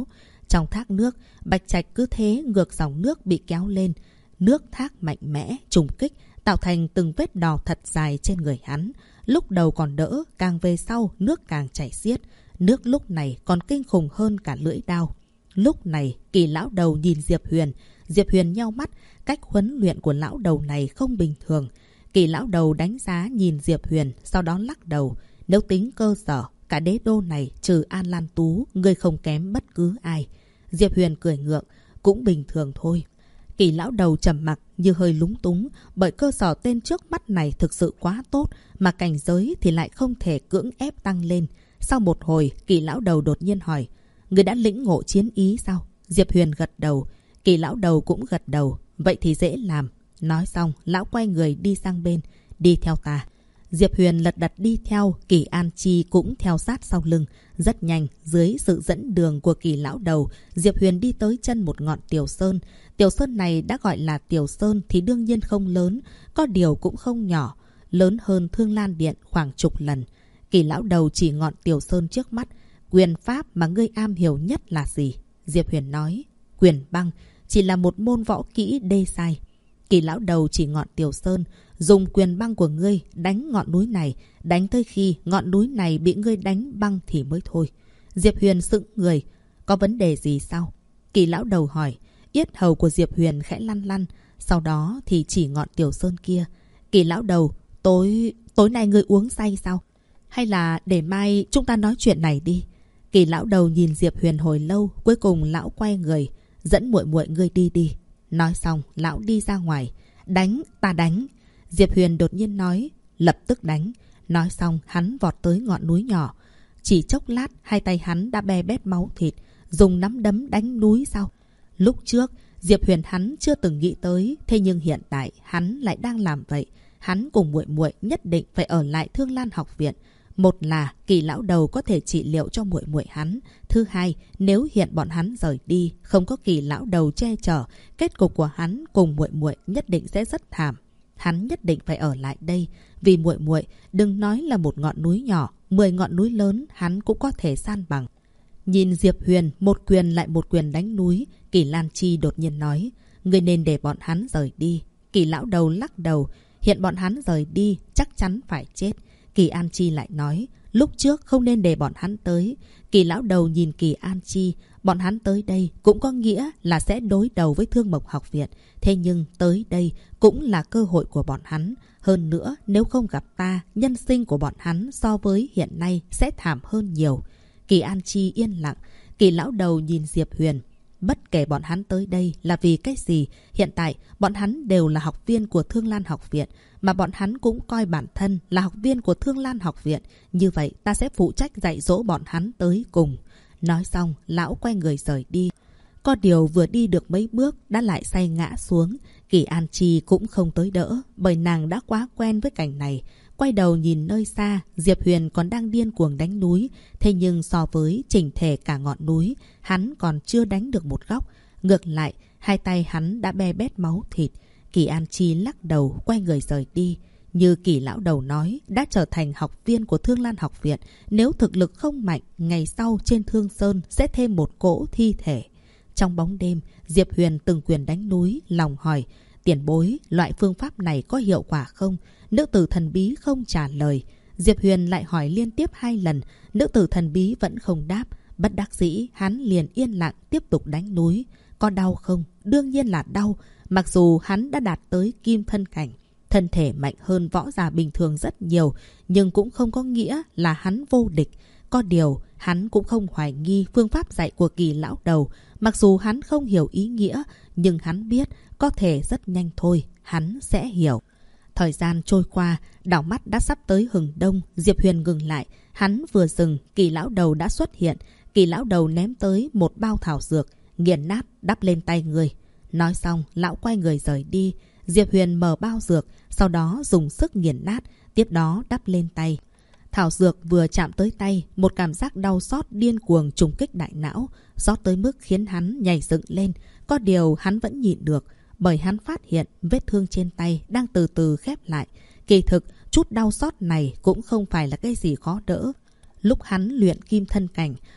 Trong thác nước, Bạch Trạch cứ thế ngược dòng nước bị kéo lên. Nước thác mạnh mẽ, trùng kích, tạo thành từng vết đỏ thật dài trên người hắn. Lúc đầu còn đỡ, càng về sau nước càng chảy xiết. Nước lúc này còn kinh khủng hơn cả lưỡi đao. Lúc này, Kỳ lão đầu nhìn Diệp Huyền. Diệp Huyền nheo mắt, cách huấn luyện của lão đầu này không bình thường. Kỳ lão đầu đánh giá nhìn Diệp Huyền, sau đó lắc đầu. Nếu tính cơ sở, cả đế đô này trừ An Lan Tú, người không kém bất cứ ai. Diệp Huyền cười ngượng, cũng bình thường thôi. Kỳ lão đầu trầm mặc như hơi lúng túng, bởi cơ sở tên trước mắt này thực sự quá tốt, mà cảnh giới thì lại không thể cưỡng ép tăng lên. Sau một hồi, Kỳ lão đầu đột nhiên hỏi, người đã lĩnh ngộ chiến ý sao? Diệp Huyền gật đầu, Kỳ lão đầu cũng gật đầu, vậy thì dễ làm. Nói xong, lão quay người đi sang bên, đi theo ta. Diệp Huyền lật đật đi theo, Kỳ An Chi cũng theo sát sau lưng. Rất nhanh, dưới sự dẫn đường của Kỳ lão đầu, Diệp Huyền đi tới chân một ngọn tiểu sơn. Tiểu sơn này đã gọi là tiểu sơn thì đương nhiên không lớn, có điều cũng không nhỏ, lớn hơn Thương Lan Điện khoảng chục lần. Kỳ lão đầu chỉ ngọn tiểu sơn trước mắt. Quyền pháp mà ngươi am hiểu nhất là gì? Diệp Huyền nói, quyền băng, chỉ là một môn võ kỹ đê sai. Kỳ lão đầu chỉ ngọn tiểu sơn, dùng quyền băng của ngươi đánh ngọn núi này, đánh tới khi ngọn núi này bị ngươi đánh băng thì mới thôi. Diệp Huyền sững người, có vấn đề gì sao? Kỳ lão đầu hỏi. Yết hầu của Diệp Huyền khẽ lăn lăn, sau đó thì chỉ ngọn tiểu sơn kia. Kỳ lão đầu, tối nay ngươi uống say sao? Hay là để mai chúng ta nói chuyện này đi? Kỳ lão đầu nhìn Diệp Huyền hồi lâu, cuối cùng lão quay người, dẫn muội muội ngươi đi đi. Nói xong, lão đi ra ngoài. Đánh, ta đánh. Diệp Huyền đột nhiên nói, lập tức đánh. Nói xong, hắn vọt tới ngọn núi nhỏ. Chỉ chốc lát, hai tay hắn đã be bét máu thịt, dùng nắm đấm đánh núi sao? Lúc trước, Diệp Huyền hắn chưa từng nghĩ tới, thế nhưng hiện tại hắn lại đang làm vậy. Hắn cùng muội muội nhất định phải ở lại Thương Lan học viện. Một là Kỳ lão đầu có thể trị liệu cho muội muội hắn. Thứ hai, nếu hiện bọn hắn rời đi, không có Kỳ lão đầu che chở, kết cục của hắn cùng muội muội nhất định sẽ rất thảm. Hắn nhất định phải ở lại đây, vì muội muội, đừng nói là một ngọn núi nhỏ, 10 ngọn núi lớn hắn cũng có thể san bằng. Nhìn Diệp Huyền một quyền lại một quyền đánh núi, Kỳ Lan Chi đột nhiên nói, người nên để bọn hắn rời đi. Kỳ lão đầu lắc đầu, hiện bọn hắn rời đi chắc chắn phải chết. Kỳ An Chi lại nói, lúc trước không nên để bọn hắn tới. Kỳ lão đầu nhìn Kỳ An Chi, bọn hắn tới đây cũng có nghĩa là sẽ đối đầu với Thương Mộc học viện. Thế nhưng tới đây cũng là cơ hội của bọn hắn. Hơn nữa, nếu không gặp ta, nhân sinh của bọn hắn so với hiện nay sẽ thảm hơn nhiều. Kỳ An Chi yên lặng, Kỳ lão đầu nhìn Diệp Huyền. Bất kể bọn hắn tới đây là vì cái gì, hiện tại bọn hắn đều là học viên của Thương Lan học viện, mà bọn hắn cũng coi bản thân là học viên của Thương Lan học viện. Như vậy ta sẽ phụ trách dạy dỗ bọn hắn tới cùng. Nói xong, lão quay người rời đi. Có điều vừa đi được mấy bước đã lại say ngã xuống. Kỳ An Chi cũng không tới đỡ, bởi nàng đã quá quen với cảnh này. Quay đầu nhìn nơi xa, Diệp Huyền còn đang điên cuồng đánh núi. Thế nhưng so với chỉnh thể cả ngọn núi, hắn còn chưa đánh được một góc. Ngược lại, hai tay hắn đã be bét máu thịt. Kỳ An Chi lắc đầu, quay người rời đi. Như Kỳ lão đầu nói, đã trở thành học viên của Thương Lan học viện. Nếu thực lực không mạnh, ngày sau trên Thương Sơn sẽ thêm một cỗ thi thể. Trong bóng đêm, Diệp Huyền từng quyền đánh núi, lòng hỏi, tiền bối, loại phương pháp này có hiệu quả không? Nữ tử thần bí không trả lời. Diệp Huyền lại hỏi liên tiếp 2 lần, nữ tử thần bí vẫn không đáp. Bất đắc dĩ, hắn liền yên lặng tiếp tục đánh núi. Có đau không? Đương nhiên là đau. Mặc dù hắn đã đạt tới kim thân cảnh, thân thể mạnh hơn võ giả bình thường rất nhiều, nhưng cũng không có nghĩa là hắn vô địch. Có điều, hắn cũng không hoài nghi phương pháp dạy của Kỳ lão đầu. Mặc dù hắn không hiểu ý nghĩa, nhưng hắn biết có thể rất nhanh thôi, hắn sẽ hiểu. Thời gian trôi qua, đảo mắt đã sắp tới hừng đông. Diệp Huyền ngừng lại. Hắn vừa dừng, Kỳ lão đầu đã xuất hiện. Kỳ lão đầu ném tới một bao thảo dược, nghiền nát đắp lên tay người. Nói xong, lão quay người rời đi. Diệp Huyền mở bao dược, sau đó dùng sức nghiền nát, tiếp đó đắp lên tay. Thảo dược vừa chạm tới tay, một cảm giác đau xót điên cuồng trùng kích đại não, xót tới mức khiến hắn nhảy dựng lên. Có điều hắn vẫn nhịn được, bởi hắn phát hiện vết thương trên tay đang từ từ khép lại. Kỳ thực, chút đau xót này cũng không phải là cái gì khó đỡ. Lúc hắn luyện kim thân cảnh,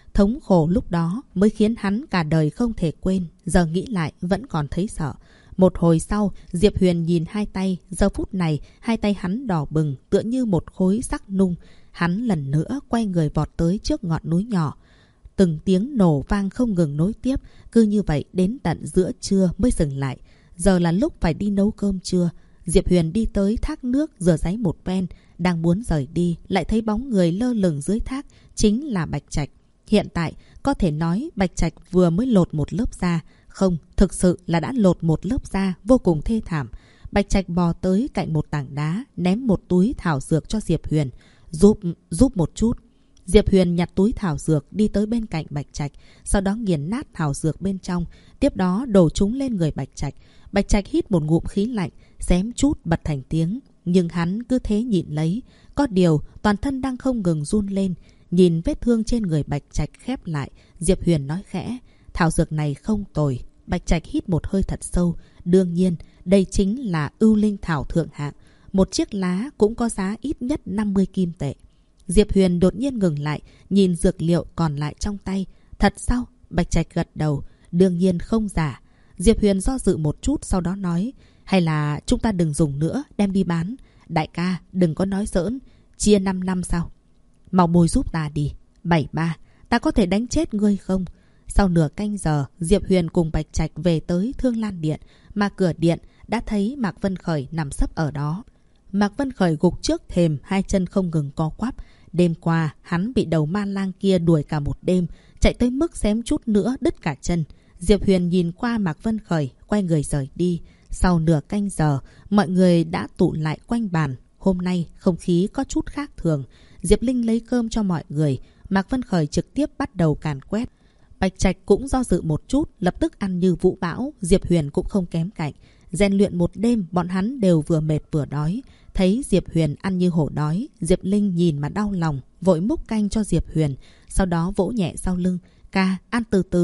Thống khổ lúc đó mới khiến hắn cả đời không thể quên, giờ nghĩ lại vẫn còn thấy sợ. Một hồi sau, Diệp Huyền nhìn hai tay, giờ phút này hai tay hắn đỏ bừng tựa như một khối sắc nung. Hắn lần nữa quay người vọt tới trước ngọn núi nhỏ. Từng tiếng nổ vang không ngừng nối tiếp, cứ như vậy đến tận giữa trưa mới dừng lại. Giờ là lúc phải đi nấu cơm trưa. Diệp Huyền đi tới thác nước rửa ráy một ven, đang muốn rời đi, lại thấy bóng người lơ lửng dưới thác, chính là Bạch Trạch. Hiện tại, có thể nói Bạch Trạch vừa mới lột một lớp da. Không, thực sự là đã lột một lớp da vô cùng thê thảm. Bạch Trạch bò tới cạnh một tảng đá, ném một túi thảo dược cho Diệp Huyền. Giúp một chút. Diệp Huyền nhặt túi thảo dược đi tới bên cạnh Bạch Trạch, sau đó nghiền nát thảo dược bên trong, tiếp đó đổ chúng lên người Bạch Trạch. Bạch Trạch hít một ngụm khí lạnh, xém chút bật thành tiếng, nhưng hắn cứ thế nhịn lấy. Có điều, toàn thân đang không ngừng run lên. Nhìn vết thương trên người Bạch Trạch khép lại, Diệp Huyền nói khẽ, thảo dược này không tồi. Bạch Trạch hít một hơi thật sâu. Đương nhiên, đây chính là ưu linh thảo thượng hạng. Một chiếc lá cũng có giá ít nhất 50 kim tệ. Diệp Huyền đột nhiên ngừng lại, nhìn dược liệu còn lại trong tay. Thật sao? Bạch Trạch gật đầu. Đương nhiên không giả. Diệp Huyền do dự một chút sau đó nói, hay là chúng ta đừng dùng nữa, đem đi bán. Đại ca, đừng có nói giỡn. Chia 5 năm sao? Mau bôi giúp ta đi. 73, ta có thể đánh chết ngươi không? Sau nửa canh giờ, Diệp Huyền cùng Bạch Trạch về tới Thương Lan Điện, mà cửa điện đã thấy Mạc Vân Khởi nằm sấp ở đó. Mạc Vân Khởi gục trước thềm, hai chân không ngừng co quắp. Đêm qua, hắn bị đầu ma lang kia đuổi cả một đêm, chạy tới mức xém chút nữa đứt cả chân. Diệp Huyền nhìn qua Mạc Vân Khởi, quay người rời đi. Sau nửa canh giờ, mọi người đã tụ lại quanh bàn. Hôm nay, không khí có chút khác thường. Diệp Linh lấy cơm cho mọi người. Mạc Vân Khởi trực tiếp bắt đầu càn quét. Bạch Trạch cũng do dự một chút, lập tức ăn như vũ bão. Diệp Huyền cũng không kém cạnh. Rèn luyện một đêm, bọn hắn đều vừa mệt vừa đói. Thấy Diệp Huyền ăn như hổ đói, Diệp Linh nhìn mà đau lòng, vội múc canh cho Diệp Huyền, sau đó vỗ nhẹ sau lưng. Ca, ăn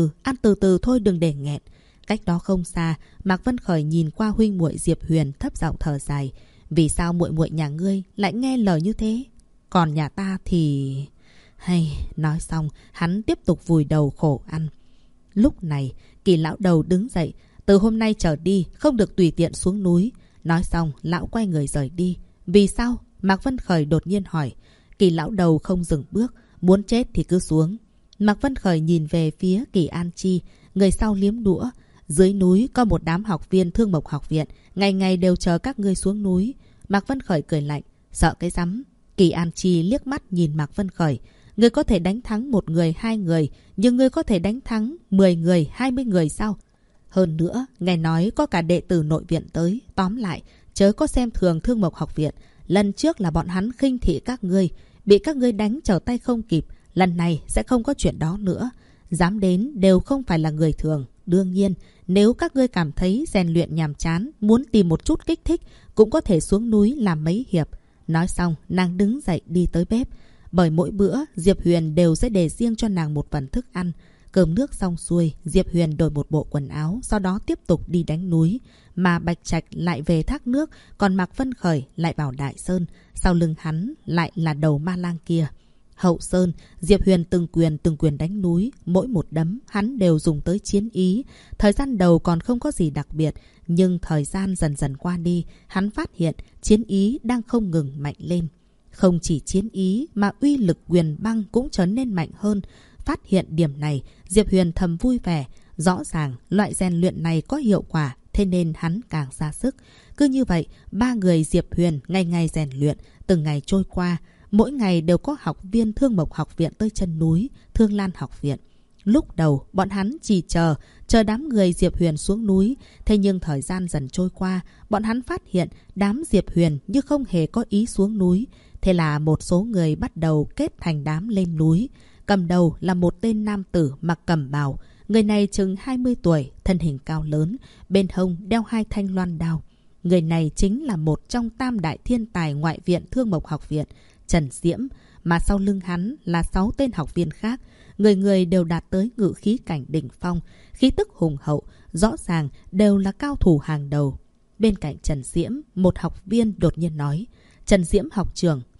từ từ thôi, đừng để nghẹn. Cách đó không xa, Mạc Vân Khởi nhìn qua huynh muội Diệp Huyền, thấp giọng thở dài. Vì sao muội muội nhà ngươi lại nghe lời như thế? Còn nhà ta thì... Hay, nói xong, hắn tiếp tục vùi đầu khổ ăn. Lúc này, Kỳ lão đầu đứng dậy. Từ hôm nay trở đi, không được tùy tiện xuống núi. Nói xong, lão quay người rời đi. Vì sao? Mạc Vân Khởi đột nhiên hỏi. Kỳ lão đầu không dừng bước. Muốn chết thì cứ xuống. Mạc Vân Khởi nhìn về phía Kỳ An Chi. Người sau liếm đũa. Dưới núi có một đám học viên Thương Mộc học viện. Ngày ngày đều chờ các ngươi xuống núi. Mạc Vân Khởi cười lạnh. Sợ cái rắm. Kỳ An Chi liếc mắt nhìn Mạc Vân Khởi. Ngươi có thể đánh thắng một người, hai người. Nhưng ngươi có thể đánh thắng 10 người, 20 người sao? Hơn nữa, nghe nói có cả đệ tử nội viện tới. Tóm lại, chớ có xem thường Thương Mộc học viện. Lần trước là bọn hắn khinh thị các ngươi. Bị các ngươi đánh trở tay không kịp. Lần này sẽ không có chuyện đó nữa. Dám đến đều không phải là người thường. Đương nhiên, nếu các ngươi cảm thấy rèn luyện nhàm chán, muốn tìm một chút kích thích, cũng có thể xuống núi làm mấy hiệp. Nói xong, nàng đứng dậy đi tới bếp. Bởi mỗi bữa, Diệp Huyền đều sẽ để riêng cho nàng một phần thức ăn. Cơm nước xong xuôi, Diệp Huyền đổi một bộ quần áo, sau đó tiếp tục đi đánh núi. Mà Bạch Trạch lại về thác nước, còn Mạc Vân Khởi lại vào Đại Sơn. Sau lưng hắn lại là đầu ma lang kia. Hậu Sơn, Diệp Huyền từng quyền đánh núi. Mỗi một đấm, hắn đều dùng tới chiến ý. Thời gian đầu còn không có gì đặc biệt. Nhưng thời gian dần dần qua đi, hắn phát hiện chiến ý đang không ngừng mạnh lên. Không chỉ chiến ý mà uy lực quyền băng cũng trở nên mạnh hơn. Phát hiện điểm này, Diệp Huyền thầm vui vẻ. Rõ ràng, loại rèn luyện này có hiệu quả, thế nên hắn càng ra sức. Cứ như vậy, ba người Diệp Huyền ngày ngày rèn luyện, từng ngày trôi qua. Mỗi ngày đều có học viên Thương Mộc học viện tới chân núi, Thương Lan học viện. Lúc đầu, bọn hắn chỉ chờ đám người Diệp Huyền xuống núi. Thế nhưng thời gian dần trôi qua, bọn hắn phát hiện đám Diệp Huyền như không hề có ý xuống núi. Thế là một số người bắt đầu kết thành đám lên núi. Cầm đầu là một tên nam tử mặc cẩm bào. Người này chừng 20 tuổi, thân hình cao lớn, bên hông đeo hai thanh loan đao. Người này chính là một trong tam đại thiên tài ngoại viện Thương Mộc học viện, Trần Diễm, mà sau lưng hắn là 6 tên học viên khác. Người người đều đạt tới ngự khí cảnh đỉnh phong, khí tức hùng hậu, rõ ràng đều là cao thủ hàng đầu. Bên cạnh Trần Diễm, một học viên đột nhiên nói, Trần Diễm học trưởng,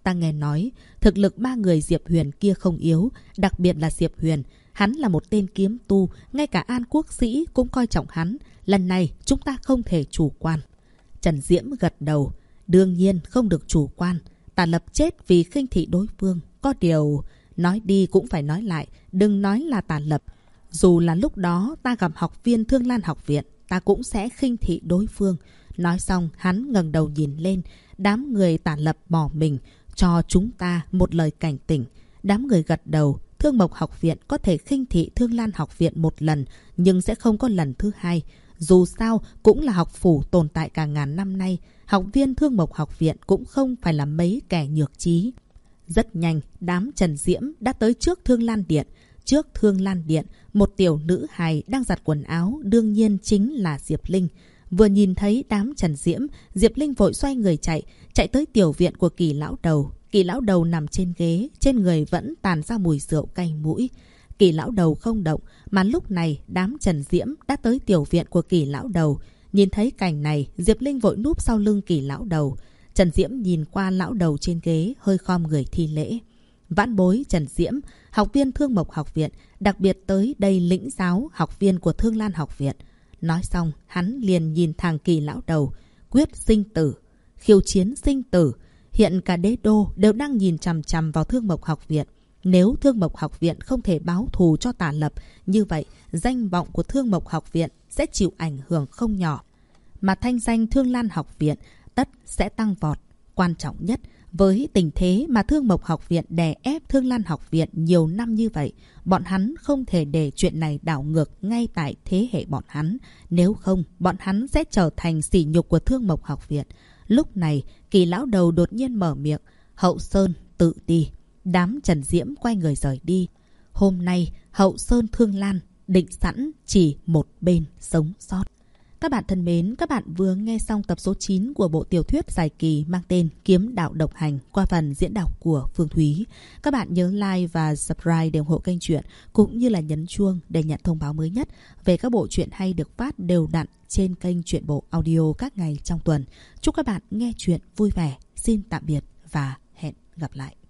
ta nghe nói, thực lực 3 người Diệp Huyền kia không yếu, đặc biệt là Diệp Huyền. Hắn là một tên kiếm tu, ngay cả An Quốc Sĩ cũng coi trọng hắn. Lần này chúng ta không thể chủ quan. Trần Diễm gật đầu. Đương nhiên không được chủ quan. Tả Lập chết vì khinh thị đối phương. Có điều, nói đi cũng phải nói lại, đừng nói là Tả Lập. Dù là lúc đó ta gặp học viên Thương Lan học viện, ta cũng sẽ khinh thị đối phương. Nói xong, hắn ngẩng đầu nhìn lên. Đám người Tả Lập bỏ mình, cho chúng ta một lời cảnh tỉnh. Đám người gật đầu. Thương Mộc học viện có thể khinh thị Thương Lan học viện một lần, nhưng sẽ không có lần thứ hai. Dù sao, cũng là học phủ tồn tại cả ngàn năm nay. Học viên Thương Mộc học viện cũng không phải là mấy kẻ nhược trí. Rất nhanh, đám Trần Diễm đã tới trước Thương Lan Điện. Trước Thương Lan Điện, một tiểu nữ hài đang giặt quần áo, đương nhiên chính là Diệp Linh. Vừa nhìn thấy đám Trần Diễm, Diệp Linh vội xoay người chạy tới tiểu viện của Kỳ lão đầu. Kỳ lão đầu nằm trên ghế, trên người vẫn tàn ra mùi rượu cay mũi. Kỳ lão đầu không động, mà lúc này đám Trần Diễm đã tới tiểu viện của Kỳ lão đầu. Nhìn thấy cảnh này, Diệp Linh vội núp sau lưng Kỳ lão đầu. Trần Diễm nhìn qua lão đầu trên ghế, hơi khom người thi lễ. Vãn bối Trần Diễm, học viên Thương Mộc học viện, đặc biệt tới đây lĩnh giáo học viên của Thương Lan học viện. Nói xong, hắn liền nhìn thẳng Kỳ lão đầu. Quyết sinh tử, khiêu chiến sinh tử. Hiện cả đế đô đều đang nhìn chằm chằm vào Thương Mộc học viện. Nếu Thương Mộc học viện không thể báo thù cho Tả Lập, như vậy danh vọng của Thương Mộc học viện sẽ chịu ảnh hưởng không nhỏ. Mà thanh danh Thương Lan học viện tất sẽ tăng vọt. Quan trọng nhất, với tình thế mà Thương Mộc học viện đè ép Thương Lan học viện nhiều năm như vậy, bọn hắn không thể để chuyện này đảo ngược ngay tại thế hệ bọn hắn. Nếu không, bọn hắn sẽ trở thành sỉ nhục của Thương Mộc học viện. Lúc này, Kỳ lão đầu đột nhiên mở miệng. Hậu Sơn tự đi. Đám Trần Diễm quay người rời đi. Hôm nay, Hậu Sơn Thương Lan định sẵn chỉ một bên sống sót. Các bạn thân mến, các bạn vừa nghe xong tập số 9 của bộ tiểu thuyết dài kỳ mang tên Kiếm đạo độc hành qua phần diễn đọc của Phương Thúy. Các bạn nhớ like và subscribe để ủng hộ kênh truyện, cũng như là nhấn chuông để nhận thông báo mới nhất về các bộ truyện hay được phát đều đặn trên kênh Truyện Bộ Audio các ngày trong tuần. Chúc các bạn nghe truyện vui vẻ. Xin tạm biệt và hẹn gặp lại.